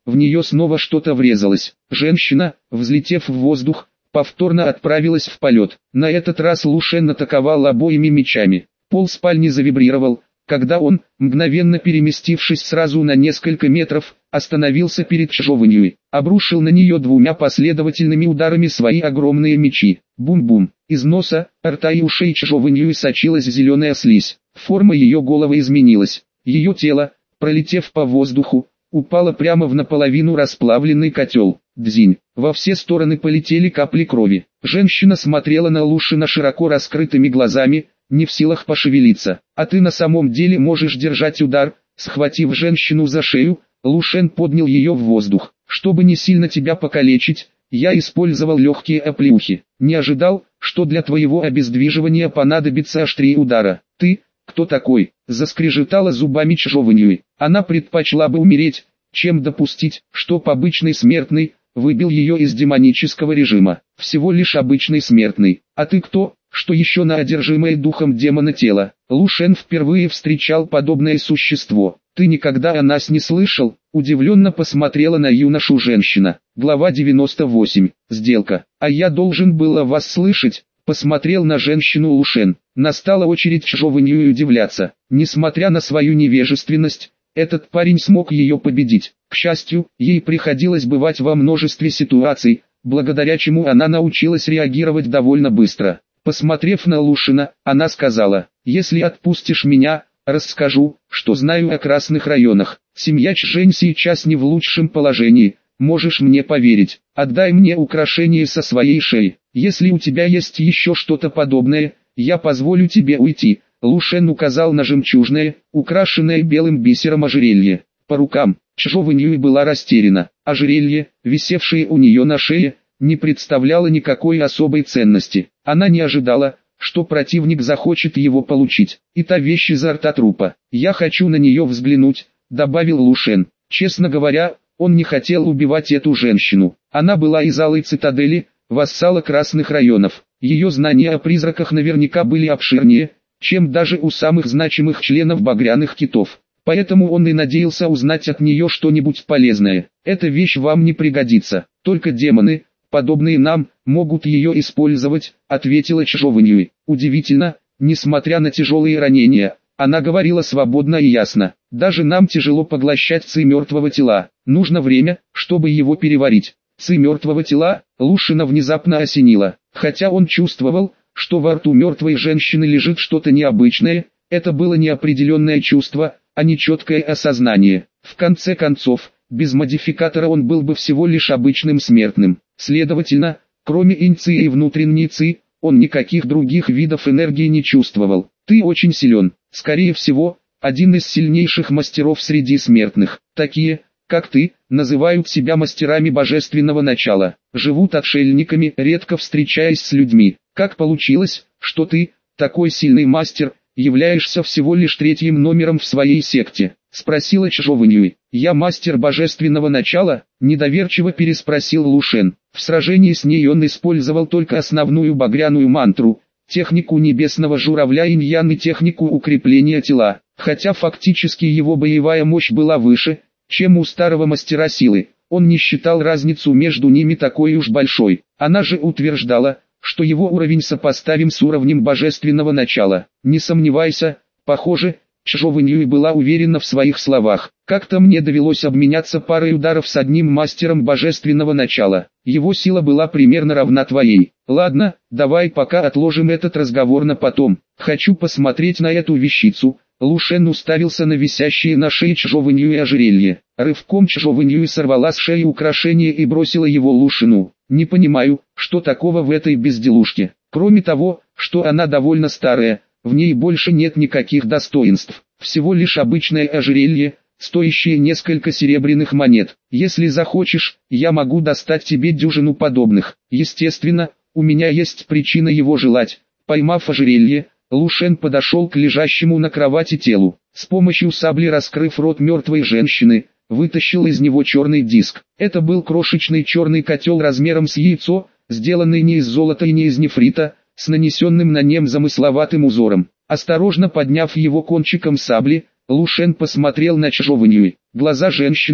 в нее снова что-то врезалось. Женщина, взлетев в воздух, повторно отправилась в полет. На этот раз Лушен атаковал обоими мечами. Пол спальни завибрировал, когда он, мгновенно переместившись сразу на несколько метров, остановился перед Чжоуньюй, обрушил на нее двумя последовательными ударами свои огромные мечи. Бум-бум. Из носа, рта и ушей Чжоуньюй сочилась зеленая слизь. Форма ее головы изменилась. Ее тело, пролетев по воздуху, упало прямо в наполовину расплавленный котел. Дзинь. Во все стороны полетели капли крови. Женщина смотрела на Лушина широко раскрытыми глазами, не в силах пошевелиться. «А ты на самом деле можешь держать удар?» Схватив женщину за шею, Лушен поднял ее в воздух. «Чтобы не сильно тебя покалечить, я использовал легкие оплеухи. Не ожидал, что для твоего обездвиживания понадобится острее удара. Ты, кто такой?» Заскрежетала зубами Чжоуньюй. Она предпочла бы умереть, чем допустить, что обычный смертный выбил ее из демонического режима. Всего лишь обычный смертный. «А ты кто?» Что еще на одержимое духом демона тело? Лушен впервые встречал подобное существо. «Ты никогда о нас не слышал?» Удивленно посмотрела на юношу женщина. Глава 98. Сделка. «А я должен был вас слышать?» Посмотрел на женщину Лушен. Настала очередь Чжоуньюй удивляться. Несмотря на свою невежественность, этот парень смог ее победить. К счастью, ей приходилось бывать во множестве ситуаций, благодаря чему она научилась реагировать довольно быстро. Посмотрев на Лушина, она сказала: «Если отпустишь меня, расскажу, что знаю о красных районах. Семья Чжэнь сейчас не в лучшем положении, можешь мне поверить. Отдай мне украшение со своей шеи. Если у тебя есть еще что-то подобное, я позволю тебе уйти». Лушен указал на жемчужное, украшенное белым бисером ожерелье. По рукам, Чжоуньюй была растеряна. Ожерелье, висевшее у нее на шее, не представляло никакой особой ценности. Она не ожидала, что противник захочет его получить. «И та вещь изо рта трупа. Я хочу на нее взглянуть», — добавил Лушен. Честно говоря, он не хотел убивать эту женщину. Она была из Алой Цитадели, вассала красных районов. Ее знания о призраках наверняка были обширнее, чем даже у самых значимых членов багряных китов. Поэтому он и надеялся узнать от нее что-нибудь полезное. «Эта вещь вам не пригодится, только демоны, подобные нам, могут ее использовать», — ответила Чжоуньюй. Удивительно, несмотря на тяжелые ранения, она говорила свободно и ясно. «Даже нам тяжело поглощать ци мертвого тела, нужно время, чтобы его переварить». Ци мертвого тела Лушина внезапно осенило. Хотя он чувствовал, что во рту мертвой женщины лежит что-то необычное, это было неопределенное чувство, а не четкое осознание. В конце концов, без модификатора он был бы всего лишь обычным смертным. Следовательно, кроме инь-ци и внутренней ци, он никаких других видов энергии не чувствовал. «Ты очень силен, скорее всего, один из сильнейших мастеров среди смертных. Такие, как ты, называют себя мастерами божественного начала, живут отшельниками, редко встречаясь с людьми. Как получилось, что ты, такой сильный мастер, являешься всего лишь третьим номером в своей секте?» — спросила Чжоуньюй. «Я мастер божественного начала?» — недоверчиво переспросил Лушен. В сражении с ней он использовал только основную багряную мантру, технику небесного журавля инь-ян и технику укрепления тела. Хотя фактически его боевая мощь была выше, чем у старого мастера силы, он не считал разницу между ними такой уж большой. Она же утверждала, что его уровень сопоставим с уровнем божественного начала. Не сомневайся, похоже, Чжоуньюй была уверена в своих словах. «Как-то мне довелось обменяться парой ударов с одним мастером божественного начала. Его сила была примерно равна твоей. Ладно, давай пока отложим этот разговор на потом. Хочу посмотреть на эту вещицу». Лушен уставился на висящие на шее Чжоуньюй ожерелье. Рывком Чжоуньюй сорвала с шеи украшение и бросила его Лушину. «Не понимаю, что такого в этой безделушке. Кроме того, что она довольно старая, в ней больше нет никаких достоинств. Всего лишь обычное ожерелье, стоящее несколько серебряных монет. Если захочешь, я могу достать тебе дюжину подобных. Естественно, у меня есть причина его желать». Поймав ожерелье, Лушен подошел к лежащему на кровати телу. С помощью сабли, раскрыв рот мертвой женщины, вытащил из него черный диск. Это был крошечный черный котел размером с яйцо, сделанный не из золота и не из нефрита, с нанесенным на нем замысловатым узором. Осторожно подняв его кончиком сабли, Лушен посмотрел на Чжоуньюй. Глаза женщины,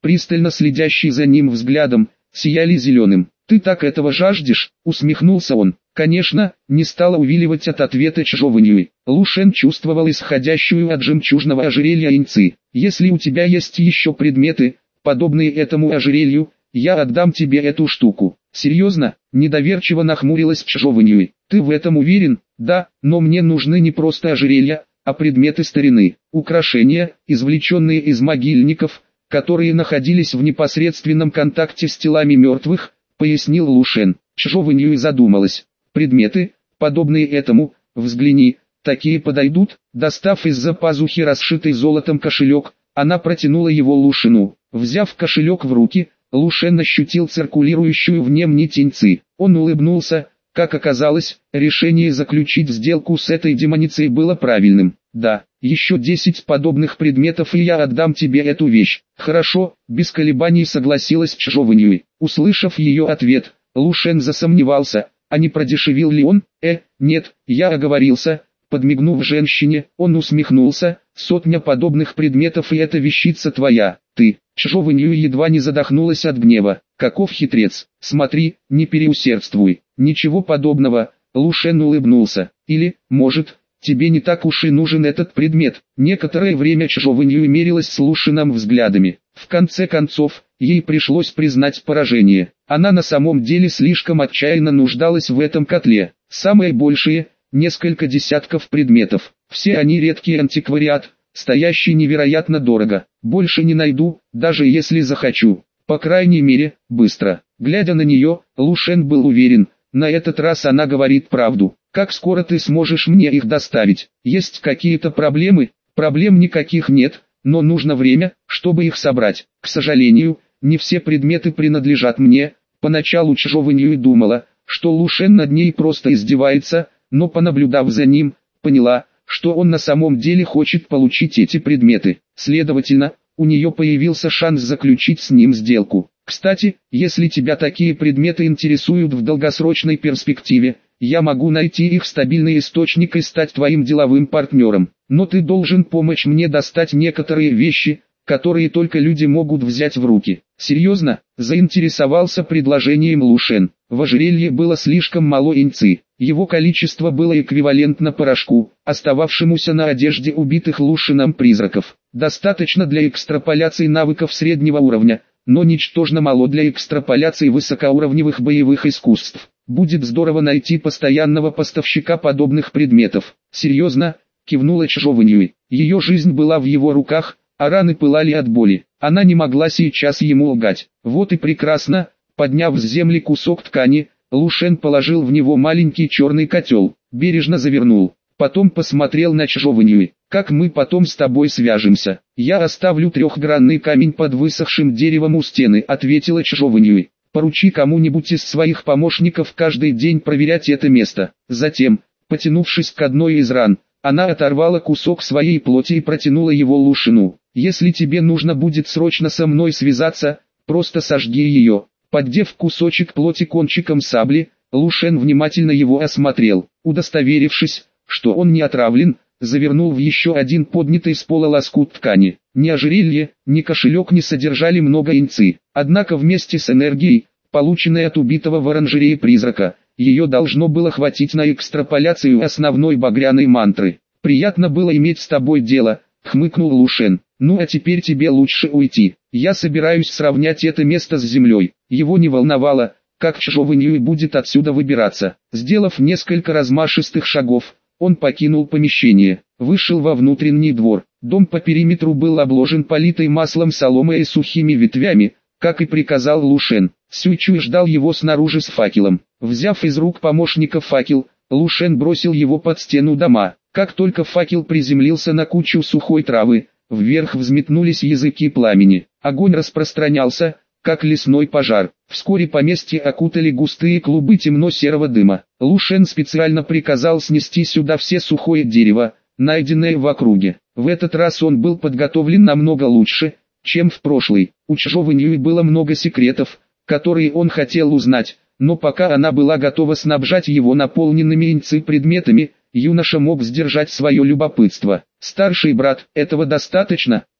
пристально следящий за ним взглядом, сияли зеленым. «Ты так этого жаждешь?» — усмехнулся он. Конечно, не стала увиливать от ответа Чжоу. Лу Шен чувствовал исходящую от жемчужного ожерелья иньци. «Если у тебя есть еще предметы, подобные этому ожерелью, я отдам тебе эту штуку». «Серьезно?» — недоверчиво нахмурилась Чжоу. «Ты в этом уверен?» «Да, но мне нужны не просто ожерелья, а предметы старины, украшения, извлеченные из могильников, которые находились в непосредственном контакте с телами мертвых», — пояснил Лу Шен. Чжоу задумалась. «Предметы, подобные этому, взгляни, такие подойдут». Достав из-за пазухи расшитый золотом кошелек, она протянула его Лу Шену. Взяв кошелек в руки, Лу Шен ощутил циркулирующую в нем нить иньци. Он улыбнулся. Как оказалось, решение заключить сделку с этой демоницей было правильным. «Да, еще 10 подобных предметов и я отдам тебе эту вещь». «Хорошо», — без колебаний согласилась Чжоу. Услышав ее ответ, Лу Шен засомневался, а не продешевил ли он? Нет, я оговорился». Подмигнув женщине, он усмехнулся. «100 подобных предметов и эта вещица твоя, ты». Чжоу едва не задохнулась от гнева. «Каков хитрец! Смотри, не переусердствуй». «Ничего подобного», — Лу Шен улыбнулся. «Или, может, тебе не так уж и нужен этот предмет». Некоторое время Чжоу мерилась с Лу Шеном взглядами. В конце концов, ей пришлось признать поражение. Она на самом деле слишком отчаянно нуждалась в этом котле. Самые большие — несколько десятков предметов. Все они редкий антиквариат, стоящий невероятно дорого. Больше не найду, даже если захочу. По крайней мере, быстро. Глядя на нее, Лу Шен был уверен, на этот раз она говорит правду. «Как скоро ты сможешь мне их доставить? Есть какие-то проблемы?» «Проблем никаких нет, но нужно время, чтобы их собрать. К сожалению, не все предметы принадлежат мне». Поначалу Чжоу думала, что Лу Шен над ней просто издевается, но понаблюдав за ним, поняла, что он на самом деле хочет получить эти предметы. Следовательно, у нее появился шанс заключить с ним сделку. «Кстати, если тебя такие предметы интересуют в долгосрочной перспективе, я могу найти их стабильный источник и стать твоим деловым партнером. Но ты должен помочь мне достать некоторые вещи, которые только люди могут взять в руки». «Серьезно?» — заинтересовался предложением Лу Шен. В ожерелье было слишком мало иньци. Его количество было эквивалентно порошку, остававшемуся на одежде убитых Лу Шеном призраков. Достаточно для экстраполяции навыков среднего уровня, но ничтожно мало для экстраполяции высокоуровневых боевых искусств. «Будет здорово найти постоянного поставщика подобных предметов». «Серьезно?» — кивнула Чжоу. Ее жизнь была в его руках, а раны пылали от боли. Она не могла сейчас ему лгать. «Вот и прекрасно». Подняв с земли кусок ткани, Лу Шен положил в него маленький черный котел, бережно завернул. Потом посмотрел на Чжоу. «Как мы потом с тобой свяжемся?» «Я оставлю трехгранный камень под высохшим деревом у стены», — ответила Чжоу. «Поручи кому-нибудь из своих помощников каждый день проверять это место». Затем, потянувшись к одной из ран, она оторвала кусок своей плоти и протянула его Лу Шену. «Если тебе нужно будет срочно со мной связаться, просто сожги ее». Поддев кусочек плоти кончиком сабли, Лу Шен внимательно его осмотрел. Удостоверившись, что он не отравлен, завернул в еще один поднятый с пола лоскут ткани. Ни ожерелье, ни кошелек не содержали много иньци. Однако вместе с энергией, полученной от убитого в оранжерее призрака, ее должно было хватить на экстраполяцию основной багряной мантры. «Приятно было иметь с тобой дело», — хмыкнул Лу Шен. «Ну а теперь тебе лучше уйти. Я собираюсь сравнять это место с землей». Его не волновало, как Чжоу будет отсюда выбираться. Сделав несколько размашистых шагов, он покинул помещение, вышел во внутренний двор. Дом по периметру был обложен политой маслом соломой и сухими ветвями, как и приказал Лу Шен. Сюй Чуй ждал его снаружи с факелом. Взяв из рук помощника факел, Лу Шен бросил его под стену дома. Как только факел приземлился на кучу сухой травы, вверх взметнулись языки пламени. Огонь распространялся, как лесной пожар. Вскоре поместье окутали густые клубы темно-серого дыма. Лу Шен специально приказал снести сюда все сухое дерево, найденное в округе. В этот раз он был подготовлен намного лучше, чем в прошлый. У Чжоу было много секретов, которые он хотел узнать, но пока она была готова снабжать его наполненными иньци предметами, юноша мог сдержать свое любопытство. «Старший брат, этого достаточно?»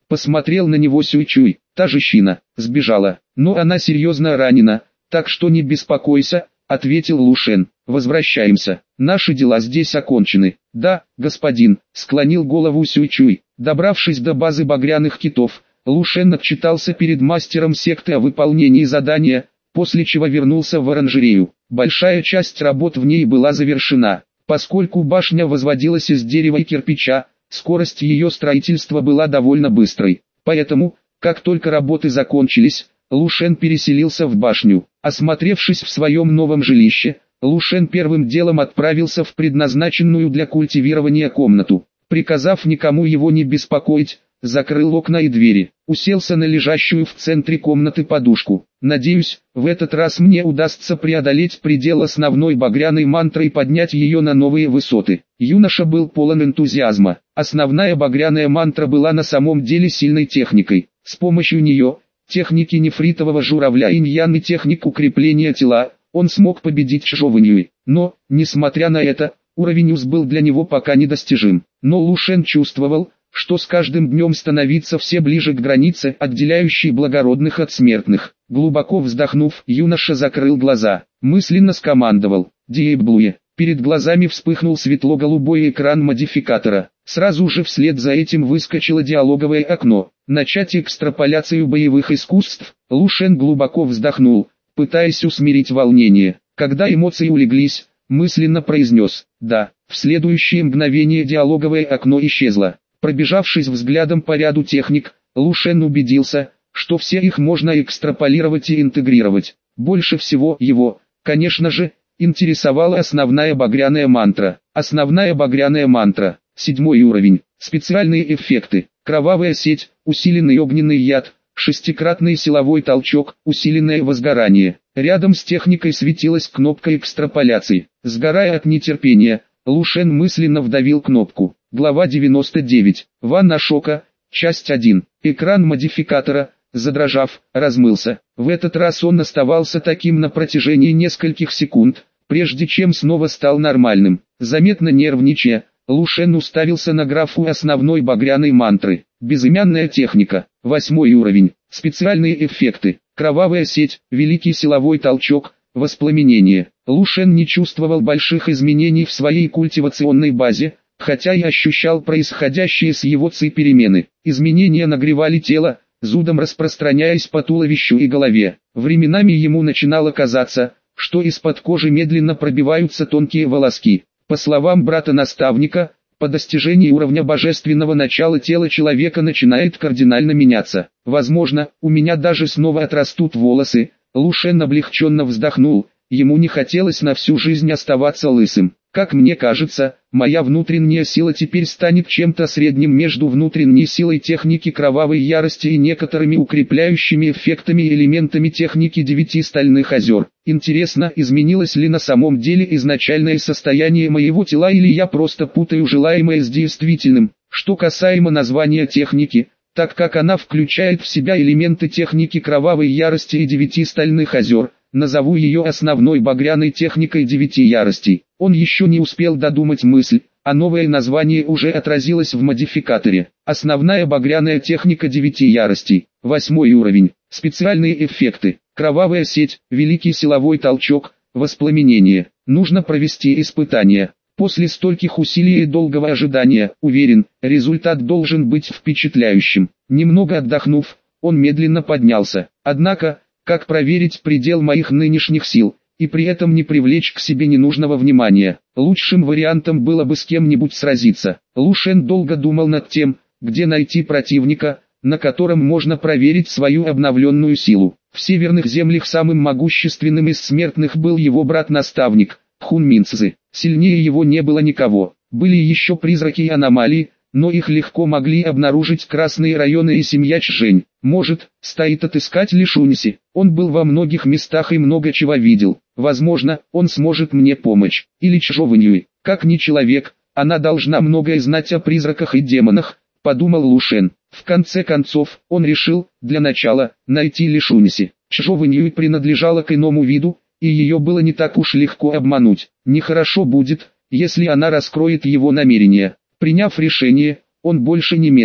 Посмотрел на него Сюйчуй, та же щина, сбежала, но она серьезно ранена, так что не беспокойся, ответил Лушен. Возвращаемся, наши дела здесь окончены. Да, господин, склонил голову Сюйчуй. Добравшись до базы багряных китов, Лушен отчитался перед мастером секты о выполнении задания, после чего вернулся в оранжерею. Большая часть работ в ней была завершена. Поскольку башня возводилась из дерева и кирпича, скорость ее строительства была довольно быстрой. Поэтому, как только работы закончились, Лушен переселился в башню. Осмотревшись в своем новом жилище, Лушен первым делом отправился в предназначенную для культивирования комнату. Приказав никому его не беспокоить, закрыл окна и двери, уселся на лежащую в центре комнаты подушку. Надеюсь, в этот раз мне удастся преодолеть предел основной багряной мантры и поднять ее на новые высоты. Юноша был полон энтузиазма. Основная багряная мантра была на самом деле сильной техникой. С помощью нее, техники нефритового журавля инь-ян и техник укрепления тела, он смог победить Чжоу-Вэньюй. Но, несмотря на это, уровень УЗ был для него пока недостижим. Но Лушен чувствовал, что с каждым днем становится все ближе к границе, отделяющей благородных от смертных. Глубоко вздохнув, юноша закрыл глаза, мысленно скомандовал «Диэйблуе». Перед глазами вспыхнул светло-голубой экран модификатора. Сразу же вслед за этим выскочило диалоговое окно. Начать экстраполяцию боевых искусств. Лушен глубоко вздохнул, пытаясь усмирить волнение. Когда эмоции улеглись, мысленно произнес «да». В следующее мгновение диалоговое окно исчезло. Пробежавшись взглядом по ряду техник, Лушен убедился, что все их можно экстраполировать и интегрировать. Больше всего его, конечно же, интересовала основная багряная мантра. Основная багряная мантра, 7-й уровень, специальные эффекты, кровавая сеть, усиленный огненный яд, шестикратный силовой толчок, усиленное возгорание. Рядом с техникой светилась кнопка экстраполяции. Сгорая от нетерпения, Лушен мысленно вдавил кнопку. Глава 99. Ванна шока. Часть 1. Экран модификатора, задрожав, размылся. В этот раз он оставался таким на протяжении нескольких секунд, прежде чем снова стал нормальным. Заметно нервничая, Лушен уставился на графу основной багряной мантры. Безымянная техника. 8-й уровень. Специальные эффекты. Кровавая сеть, великий силовой толчок, воспламенение. Лушен не чувствовал больших изменений в своей культивационной базе, хотя и ощущал происходящие с его ци перемены. Изменения нагревали тело, зудом распространяясь по туловищу и голове. Временами ему начинало казаться, что из-под кожи медленно пробиваются тонкие волоски. По словам брата-наставника, по достижении уровня божественного начала тело человека начинает кардинально меняться. Возможно, у меня даже снова отрастут волосы. Лушен облегченно вздохнул, ему не хотелось на всю жизнь оставаться лысым. Как мне кажется, моя внутренняя сила теперь станет чем-то средним между внутренней силой техники кровавой ярости и некоторыми укрепляющими эффектами и элементами техники 9 стальных озер. Интересно, изменилось ли на самом деле изначальное состояние моего тела, или я просто путаю желаемое с действительным. Что касаемо названия техники, так как она включает в себя элементы техники кровавой ярости и 9 стальных озер, назову ее основной багряной техникой 9 яростей. Он еще не успел додумать мысль, а новое название уже отразилось в модификаторе. Основная багряная техника 9 яростей, 8-й уровень, специальные эффекты, кровавая сеть, великий силовой толчок, воспламенение. Нужно провести испытание. После стольких усилий и долгого ожидания, уверен, результат должен быть впечатляющим. Немного отдохнув, он медленно поднялся. Однако, как проверить предел моих нынешних сил, и при этом не привлечь к себе ненужного внимания? Лучшим вариантом было бы с кем-нибудь сразиться. Лушен долго думал над тем, где найти противника, на котором можно проверить свою обновленную силу. В северных землях самым могущественным из смертных был его брат-наставник, Хун Минцзы. Сильнее его не было никого. Были еще призраки и аномалии, но их легко могли обнаружить красные районы и семья Чжэнь. Может, стоит отыскать Лишуньси. Он был во многих местах и много чего видел. Возможно, он сможет мне помочь. Или Чжоу-Вэньюй. Как не человек, она должна многое знать о призраках и демонах, подумал Лушен. В конце концов, он решил, для начала, найти Лишуньси. Чжоу-Вэньюй принадлежала к иному виду, и ее было не так уж легко обмануть. Нехорошо будет, если она раскроет его намерения. Приняв решение, он больше не медлил.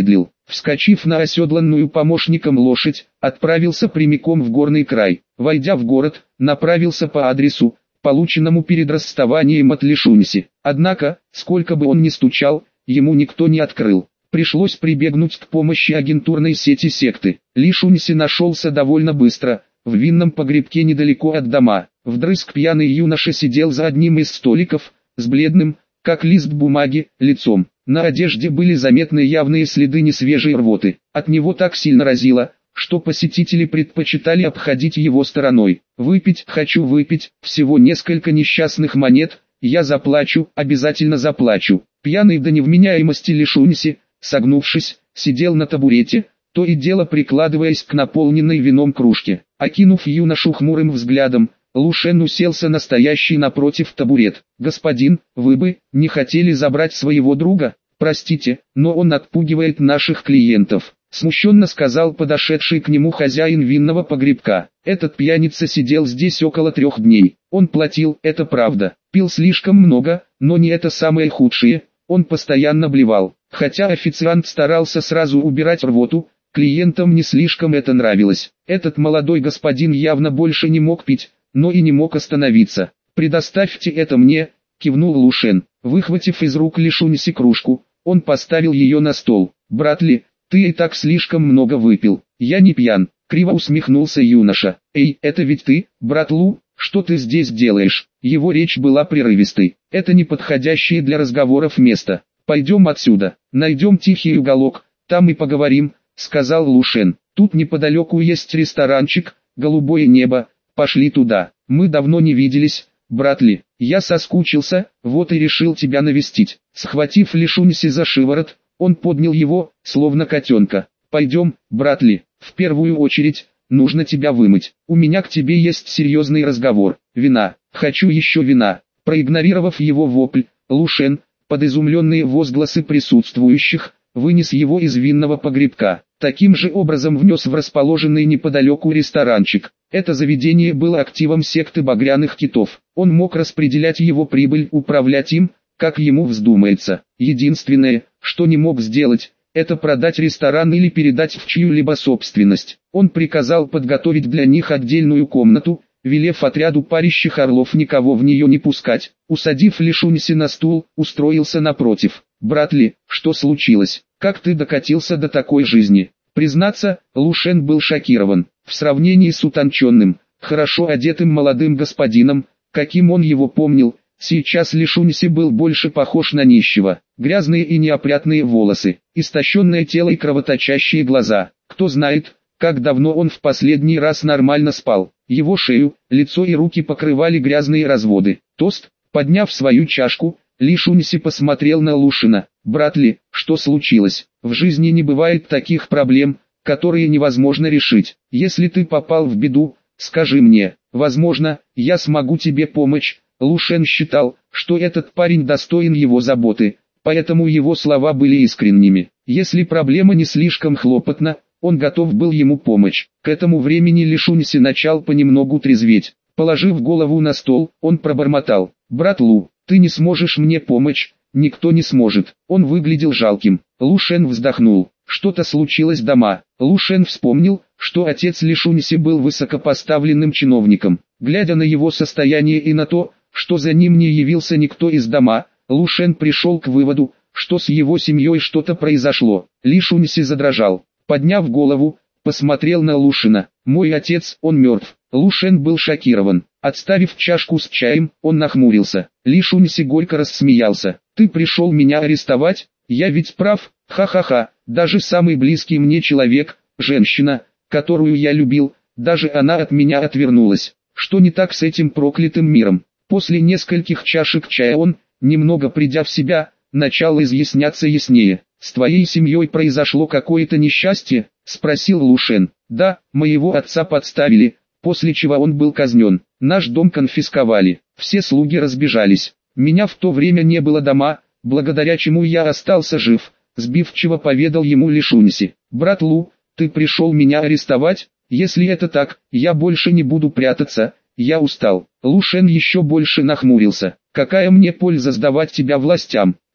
вскочив на оседланную помощником лошадь, отправился прямиком в горный край. Войдя в город, направился по адресу, полученному перед расставанием от Лишуньси. Однако, сколько бы он ни стучал, ему никто не открыл. Пришлось прибегнуть к помощи агентурной сети секты. Лишуньси нашелся довольно быстро, в винном погребке недалеко от дома. Вдрызг пьяный юноша сидел за одним из столиков, с бледным, как лист бумаги, лицом. На одежде были заметны явные следы несвежей рвоты. От него так сильно разило, что посетители предпочитали обходить его стороной. «Выпить, хочу выпить, всего несколько несчастных монет, я заплачу, обязательно заплачу». Пьяный до невменяемости Лишуньси, согнувшись, сидел на табурете, то и дело прикладываясь к наполненной вином кружке. Окинув юношу хмурым взглядом, Лушен уселся на стоящий напротив табурет. «Господин, вы бы не хотели забрать своего друга? Простите, но он отпугивает наших клиентов», смущенно сказал подошедший к нему хозяин винного погребка. «Этот пьяница сидел здесь около 3 дней. Он платил, это правда. Пил слишком много, но не это самое худшее. Он постоянно блевал. Хотя официант старался сразу убирать рвоту, клиентам не слишком это нравилось. Этот молодой господин явно больше не мог пить, но и не мог остановиться. «Предоставьте это мне», — кивнул Лушен. Выхватив из рук Лишуньси кружку, он поставил ее на стол. «Брат Ли, ты и так слишком много выпил. Я не пьян», — криво усмехнулся юноша. «Эй, это ведь ты, брат Лу, что ты здесь делаешь?» Его речь была прерывистой. «Это неподходящее для разговоров место. Пойдем отсюда, найдем тихий уголок, там и поговорим», — сказал Лушен. «Тут неподалеку есть ресторанчик, голубое небо, пошли туда. Мы давно не виделись, брат Ли. Я соскучился, вот и решил тебя навестить». Схватив Лишуньси за шиворот, он поднял его, словно котенка. «Пойдем, брат Ли, в первую очередь, нужно тебя вымыть. У меня к тебе есть серьезный разговор. Вина, хочу еще вина». Проигнорировав его вопль, Лушен, под изумленные возгласы присутствующих, вынес его из винного погребка. Таким же образом внес в расположенный неподалеку ресторанчик. Это заведение было активом секты багряных китов. Он мог распределять его прибыль, управлять им, как ему вздумается. Единственное, что не мог сделать, это продать ресторан или передать в чью-либо собственность. Он приказал подготовить для них отдельную комнату, велев отряду парящих орлов никого в нее не пускать. Усадив Лишуньси на стул, устроился напротив. «Брат Ли, что случилось? Как ты докатился до такой жизни?» Признаться, Лушен был шокирован. В сравнении с утонченным, хорошо одетым молодым господином, каким он его помнил, сейчас Лишуньси был больше похож на нищего. Грязные и неопрятные волосы, истощенное тело и кровоточащие глаза. Кто знает, как давно он в последний раз нормально спал. Его шею, лицо и руки покрывали грязные разводы. Тост, подняв свою чашку, Лишуньси посмотрел на Лушена. «Брат Ли, что случилось? В жизни не бывает таких проблем, которые невозможно решить. Если ты попал в беду, скажи мне, возможно, я смогу тебе помочь». Лушен считал, что этот парень достоин его заботы, поэтому его слова были искренними. Если проблема не слишком хлопотна, он готов был ему помочь. К этому времени Лишуньси начал понемногу трезветь. Положив голову на стол, он пробормотал: «Брат Лу, ты не сможешь мне помочь, никто не сможет». Он выглядел жалким. Лушен вздохнул. Что-то случилось дома. Лушен вспомнил, что отец Лишуньси был высокопоставленным чиновником. Глядя на его состояние и на то, что за ним не явился никто из дома, Лушен пришел к выводу, что с его семьей что-то произошло. Лишуньси задрожал. Подняв голову, посмотрел на Лушена. «Мой отец, он мертв». Лушен был шокирован. Отставив чашку с чаем, он нахмурился. Лишуньси горько рассмеялся. «Ты пришел меня арестовать? Я ведь прав, ха-ха-ха. Даже самый близкий мне человек, женщина, которую я любил, даже она от меня отвернулась. Что не так с этим проклятым миром?» После нескольких чашек чая он, немного придя в себя, начал изъясняться яснее. «С твоей семьей произошло какое-то несчастье?» — спросил Лушен. «Да, моего отца подставили, после чего он был казнен. Наш дом конфисковали, все слуги разбежались. Меня в то время не было дома, благодаря чему я остался жив», — сбивчиво поведал ему Лишуньси. «Брат Лу, ты пришел меня арестовать? Если это так, я больше не буду прятаться, я устал». Лушен еще больше нахмурился. «Какая мне польза сдавать тебя властям?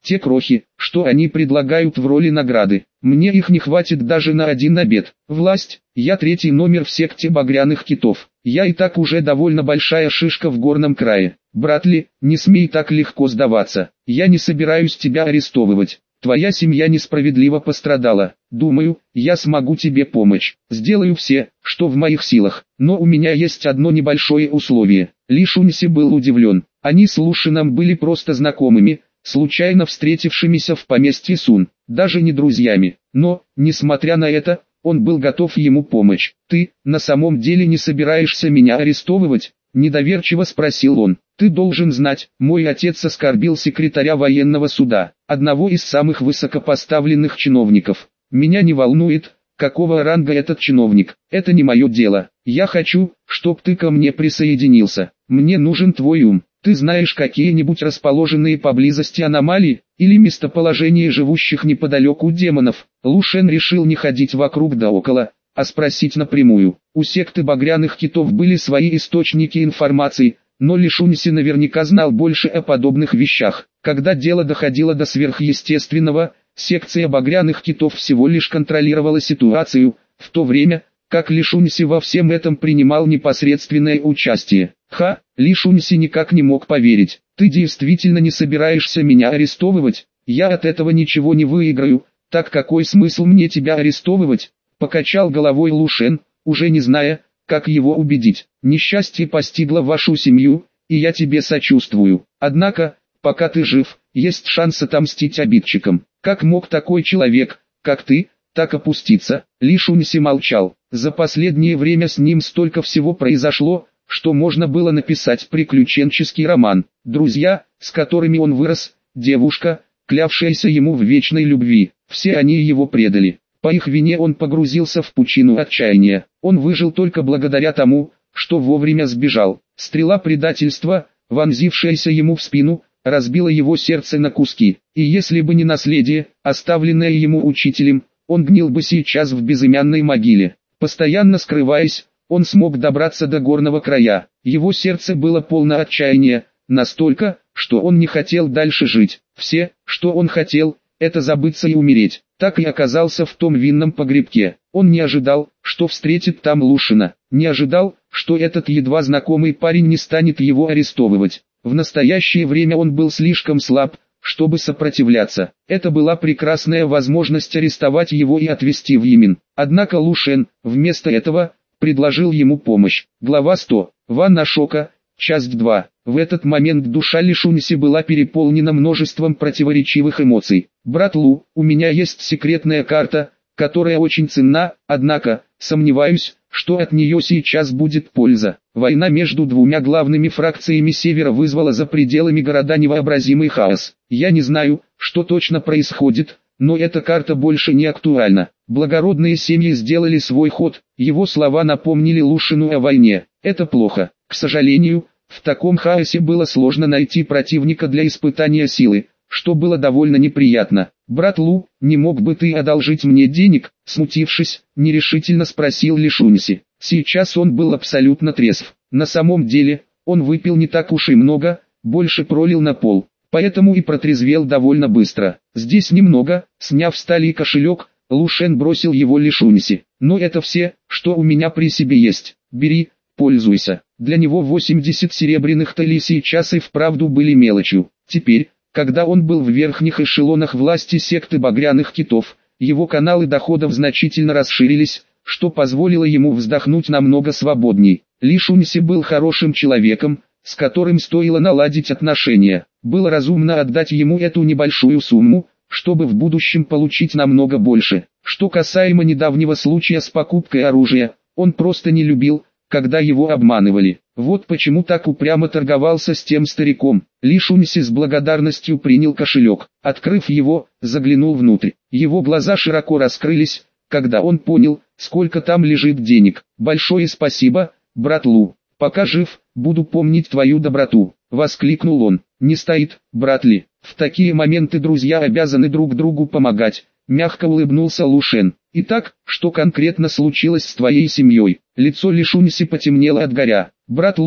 Те крохи, что они предлагают в роли награды, мне их не хватит даже на один обед. Власть, я третий номер в секте багряных китов. Я и так уже довольно большая шишка в горном крае. Братли, не смей так легко сдаваться. Я не собираюсь тебя арестовывать. Твоя семья несправедливо пострадала. Думаю, я смогу тебе помочь. Сделаю все, что в моих силах. Но у меня есть одно небольшое условие. Ли Шуньси был удивлен. Они с Лушином были просто знакомыми, случайно встретившимися в поместье Сун, даже не друзьями. Но, несмотря на это, он был готов ему помочь. «Ты, на самом деле не собираешься меня арестовывать?» – недоверчиво спросил он. «Ты должен знать, мой отец оскорбил секретаря военного суда, одного из самых высокопоставленных чиновников. Меня не волнует, какого ранга этот чиновник, это не мое дело. Я хочу, чтоб ты ко мне присоединился. Мне нужен твой ум. Ты знаешь какие-нибудь расположенные поблизости аномалии, или местоположение живущих неподалеку демонов?» Лу Шен решил не ходить вокруг да около, а спросить напрямую. У секты багряных китов были свои источники информации, но Ли Шуньси наверняка знал больше о подобных вещах. Когда дело доходило до сверхъестественного, секция багряных китов всего лишь контролировала ситуацию, в то время, как Ли Шуньси во всем этом принимал непосредственное участие. Ли Шуньси никак не мог поверить. «Ты действительно не собираешься меня арестовывать? Я от этого ничего не выиграю, так какой смысл мне тебя арестовывать?» Покачал головой Лу Шен, уже не зная, как его убедить. «Несчастье постигло вашу семью, и я тебе сочувствую. Однако, пока ты жив, есть шанс отомстить обидчикам. Как мог такой человек, как ты, так опуститься?» Ли Шуньси молчал. За последнее время с ним столько всего произошло, что можно было написать приключенческий роман. Друзья, с которыми он вырос, девушка, клявшаяся ему в вечной любви, все они его предали. По их вине он погрузился в пучину отчаяния. Он выжил только благодаря тому, что вовремя сбежал. Стрела предательства, вонзившаяся ему в спину, разбила его сердце на куски. И если бы не наследие, оставленное ему учителем, он гнил бы сейчас в безымянной могиле. Постоянно скрываясь, он смог добраться до горного края. Его сердце было полно отчаяния, настолько, что он не хотел дальше жить. Все, что он хотел, это забыться и умереть. Так и оказался в том винном погребке. Он не ожидал, что встретит там Лушина. Не ожидал, что этот едва знакомый парень не станет его арестовывать. В настоящее время он был слишком слаб, чтобы сопротивляться. Это была прекрасная возможность арестовать его и отвезти в Йемен. Однако Лу Шен, вместо этого, предложил ему помощь. Глава 100. Ванна шока. Часть 2. В этот момент душа Ли Шуньси была переполнена множеством противоречивых эмоций. «Брат Лу, у меня есть секретная карта, которая очень ценна, однако, сомневаюсь, что от нее сейчас будет польза». Война между двумя главными фракциями Севера вызвала за пределами города невообразимый хаос. «Я не знаю, что точно происходит, но эта карта больше не актуальна. Благородные семьи сделали свой ход». Его слова напомнили Лушину о войне. «Это плохо. К сожалению, в таком хаосе было сложно найти противника для испытания силы, что было довольно неприятно. Брат Лу, не мог бы ты одолжить мне денег?» Смутившись, нерешительно спросил Ли Шуньси. Сейчас он был абсолютно трезв. На самом деле, он выпил не так уж и много, больше пролил на пол, поэтому и протрезвел довольно быстро. «Здесь немного». Сняв с талии кошелек, Лу Шен бросил его Ли Шуньси. «Но это все, что у меня при себе есть. Бери, пользуйся». Для него 80 серебряных талий сейчас и вправду были мелочью. Теперь, когда он был в верхних эшелонах власти секты багряных китов, его каналы доходов значительно расширились, что позволило ему вздохнуть намного свободней. Ли Шуньси был хорошим человеком, с которым стоило наладить отношения. Было разумно отдать ему эту небольшую сумму, чтобы в будущем получить намного больше. Что касаемо недавнего случая с покупкой оружия, он просто не любил, когда его обманывали. Вот почему так упрямо торговался с тем стариком. Ли Шуньси с благодарностью принял кошелек. Открыв его, заглянул внутрь. Его глаза широко раскрылись, когда он понял, сколько там лежит денег. «Большое спасибо, брат Лу. Пока жив, буду помнить твою доброту», — воскликнул он. «Не стоит, брат Ли. В такие моменты друзья обязаны друг другу помогать», — мягко улыбнулся Лу Шен. «Итак, что конкретно случилось с твоей семьей?» Лицо Ли Шуньси потемнело от горя. «Брат Лу,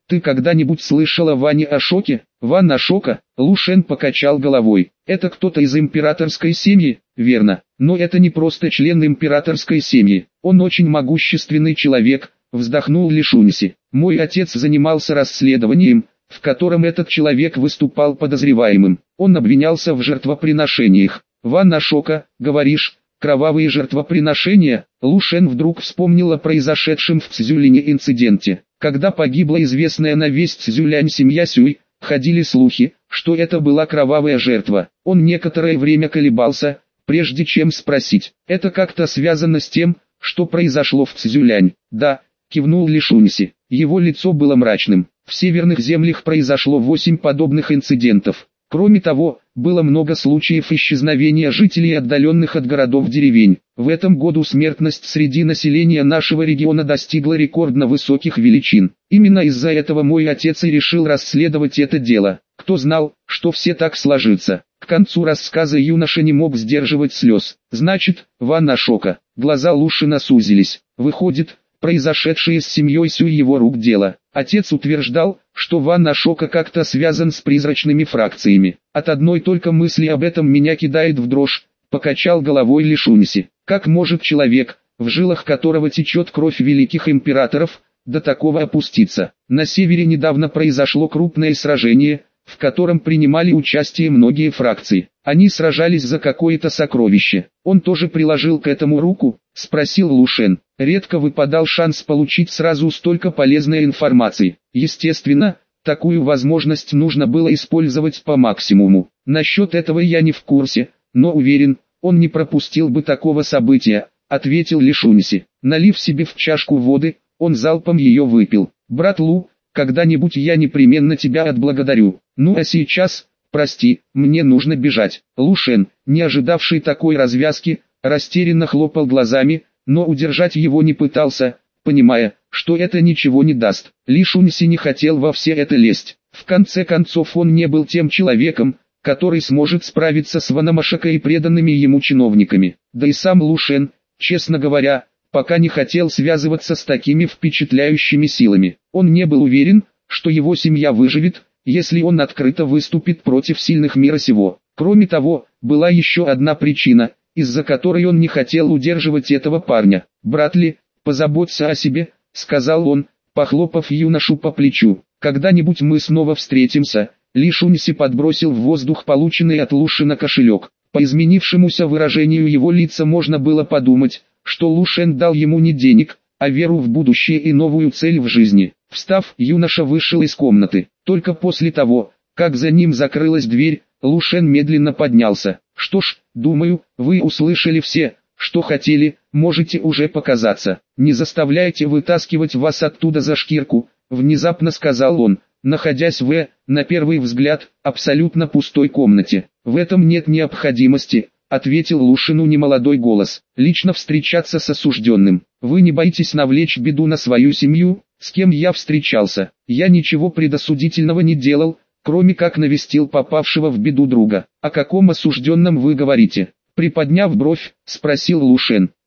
Ты когда-нибудь слышал о Ване Ашоке? Ван Ашока? Лу Шен покачал головой. Это кто-то из императорской семьи, верно? Но это не просто член императорской семьи. Он очень могущественный человек, вздохнул Ли Шуньси. Мой отец занимался расследованием, в котором этот человек выступал подозреваемым. Он обвинялся в жертвоприношениях. Ван Ашока, говоришь, кровавые жертвоприношения? Лу Шен вдруг вспомнил о произошедшем в Цзюлине инциденте. Когда погибла известная на весь Цзюлянь семья Сюй, ходили слухи, что это была кровавая жертва. Он некоторое время колебался, прежде чем спросить. Это как-то связано с тем, что произошло в Цзюлянь? Да, кивнул Ли Шуньси. Его лицо было мрачным. В северных землях произошло 8 подобных инцидентов. Кроме того, было много случаев исчезновения жителей отдаленных от городов деревень. В этом году смертность среди населения нашего региона достигла рекордно высоких величин. Именно из-за этого мой отец и решил расследовать это дело. Кто знал, что все так сложится? К концу рассказа юноша не мог сдерживать слез. Значит, Ван Ашока. Глаза Лушина сузились. Выходит, произошедшее с семьей Сюй его рук дело. Отец утверждал, что Ван Ашока как-то связан с призрачными фракциями. От одной только мысли об этом меня кидает в дрожь, покачал головой Ли Шуньси. Как может человек, в жилах которого течет кровь великих императоров, до такого опуститься? На севере недавно произошло крупное сражение, в котором принимали участие многие фракции. Они сражались за какое-то сокровище. Он тоже приложил к этому руку, спросил Лу Шен. Редко выпадал шанс получить сразу столько полезной информации. Естественно, такую возможность нужно было использовать по максимуму. Насчет этого я не в курсе, но уверен, он не пропустил бы такого события, ответил Ли Шуньси. Налив себе в чашку воды, он залпом ее выпил. Брат Лу, когда-нибудь я непременно тебя отблагодарю. Ну а сейчас, прости, мне нужно бежать. Лу Шен, не ожидавший такой развязки, растерянно хлопал глазами, но удержать его не пытался, понимая, что это ничего не даст. Ли Шуньси не хотел во все это лезть. В конце концов он не был тем человеком, который сможет справиться с Ваном Ашока и преданными ему чиновниками. Да и сам Лу Шен, честно говоря, пока не хотел связываться с такими впечатляющими силами. Он не был уверен, что его семья выживет, если он открыто выступит против сильных мира сего. Кроме того, была еще одна причина, из-за которой он не хотел удерживать этого парня. «Брат Ли, позаботься о себе», — сказал он, похлопав юношу по плечу. «Когда-нибудь мы снова встретимся». Ли Шуньси подбросил в воздух полученный от Лушина кошелек. По изменившемуся выражению его лица можно было подумать, что Лу Шен дал ему не денег, а веру в будущее и новую цель в жизни. Встав, юноша вышел из комнаты. Только после того, как за ним закрылась дверь, Лу Шен медленно поднялся. «Что ж, думаю, вы услышали все, что хотели, можете уже показаться. Не заставляйте вытаскивать вас оттуда за шкирку», — внезапно сказал он, находясь на первый взгляд, абсолютно пустой комнате. «В этом нет необходимости», — ответил Лушину немолодой голос. «Лично встречаться с осужденным. Вы не боитесь навлечь беду на свою семью? С кем я встречался? Я ничего предосудительного не делал, кроме как навестил попавшего в беду друга. О каком осужденном вы говорите?» Приподняв бровь, спросил Лу Шен.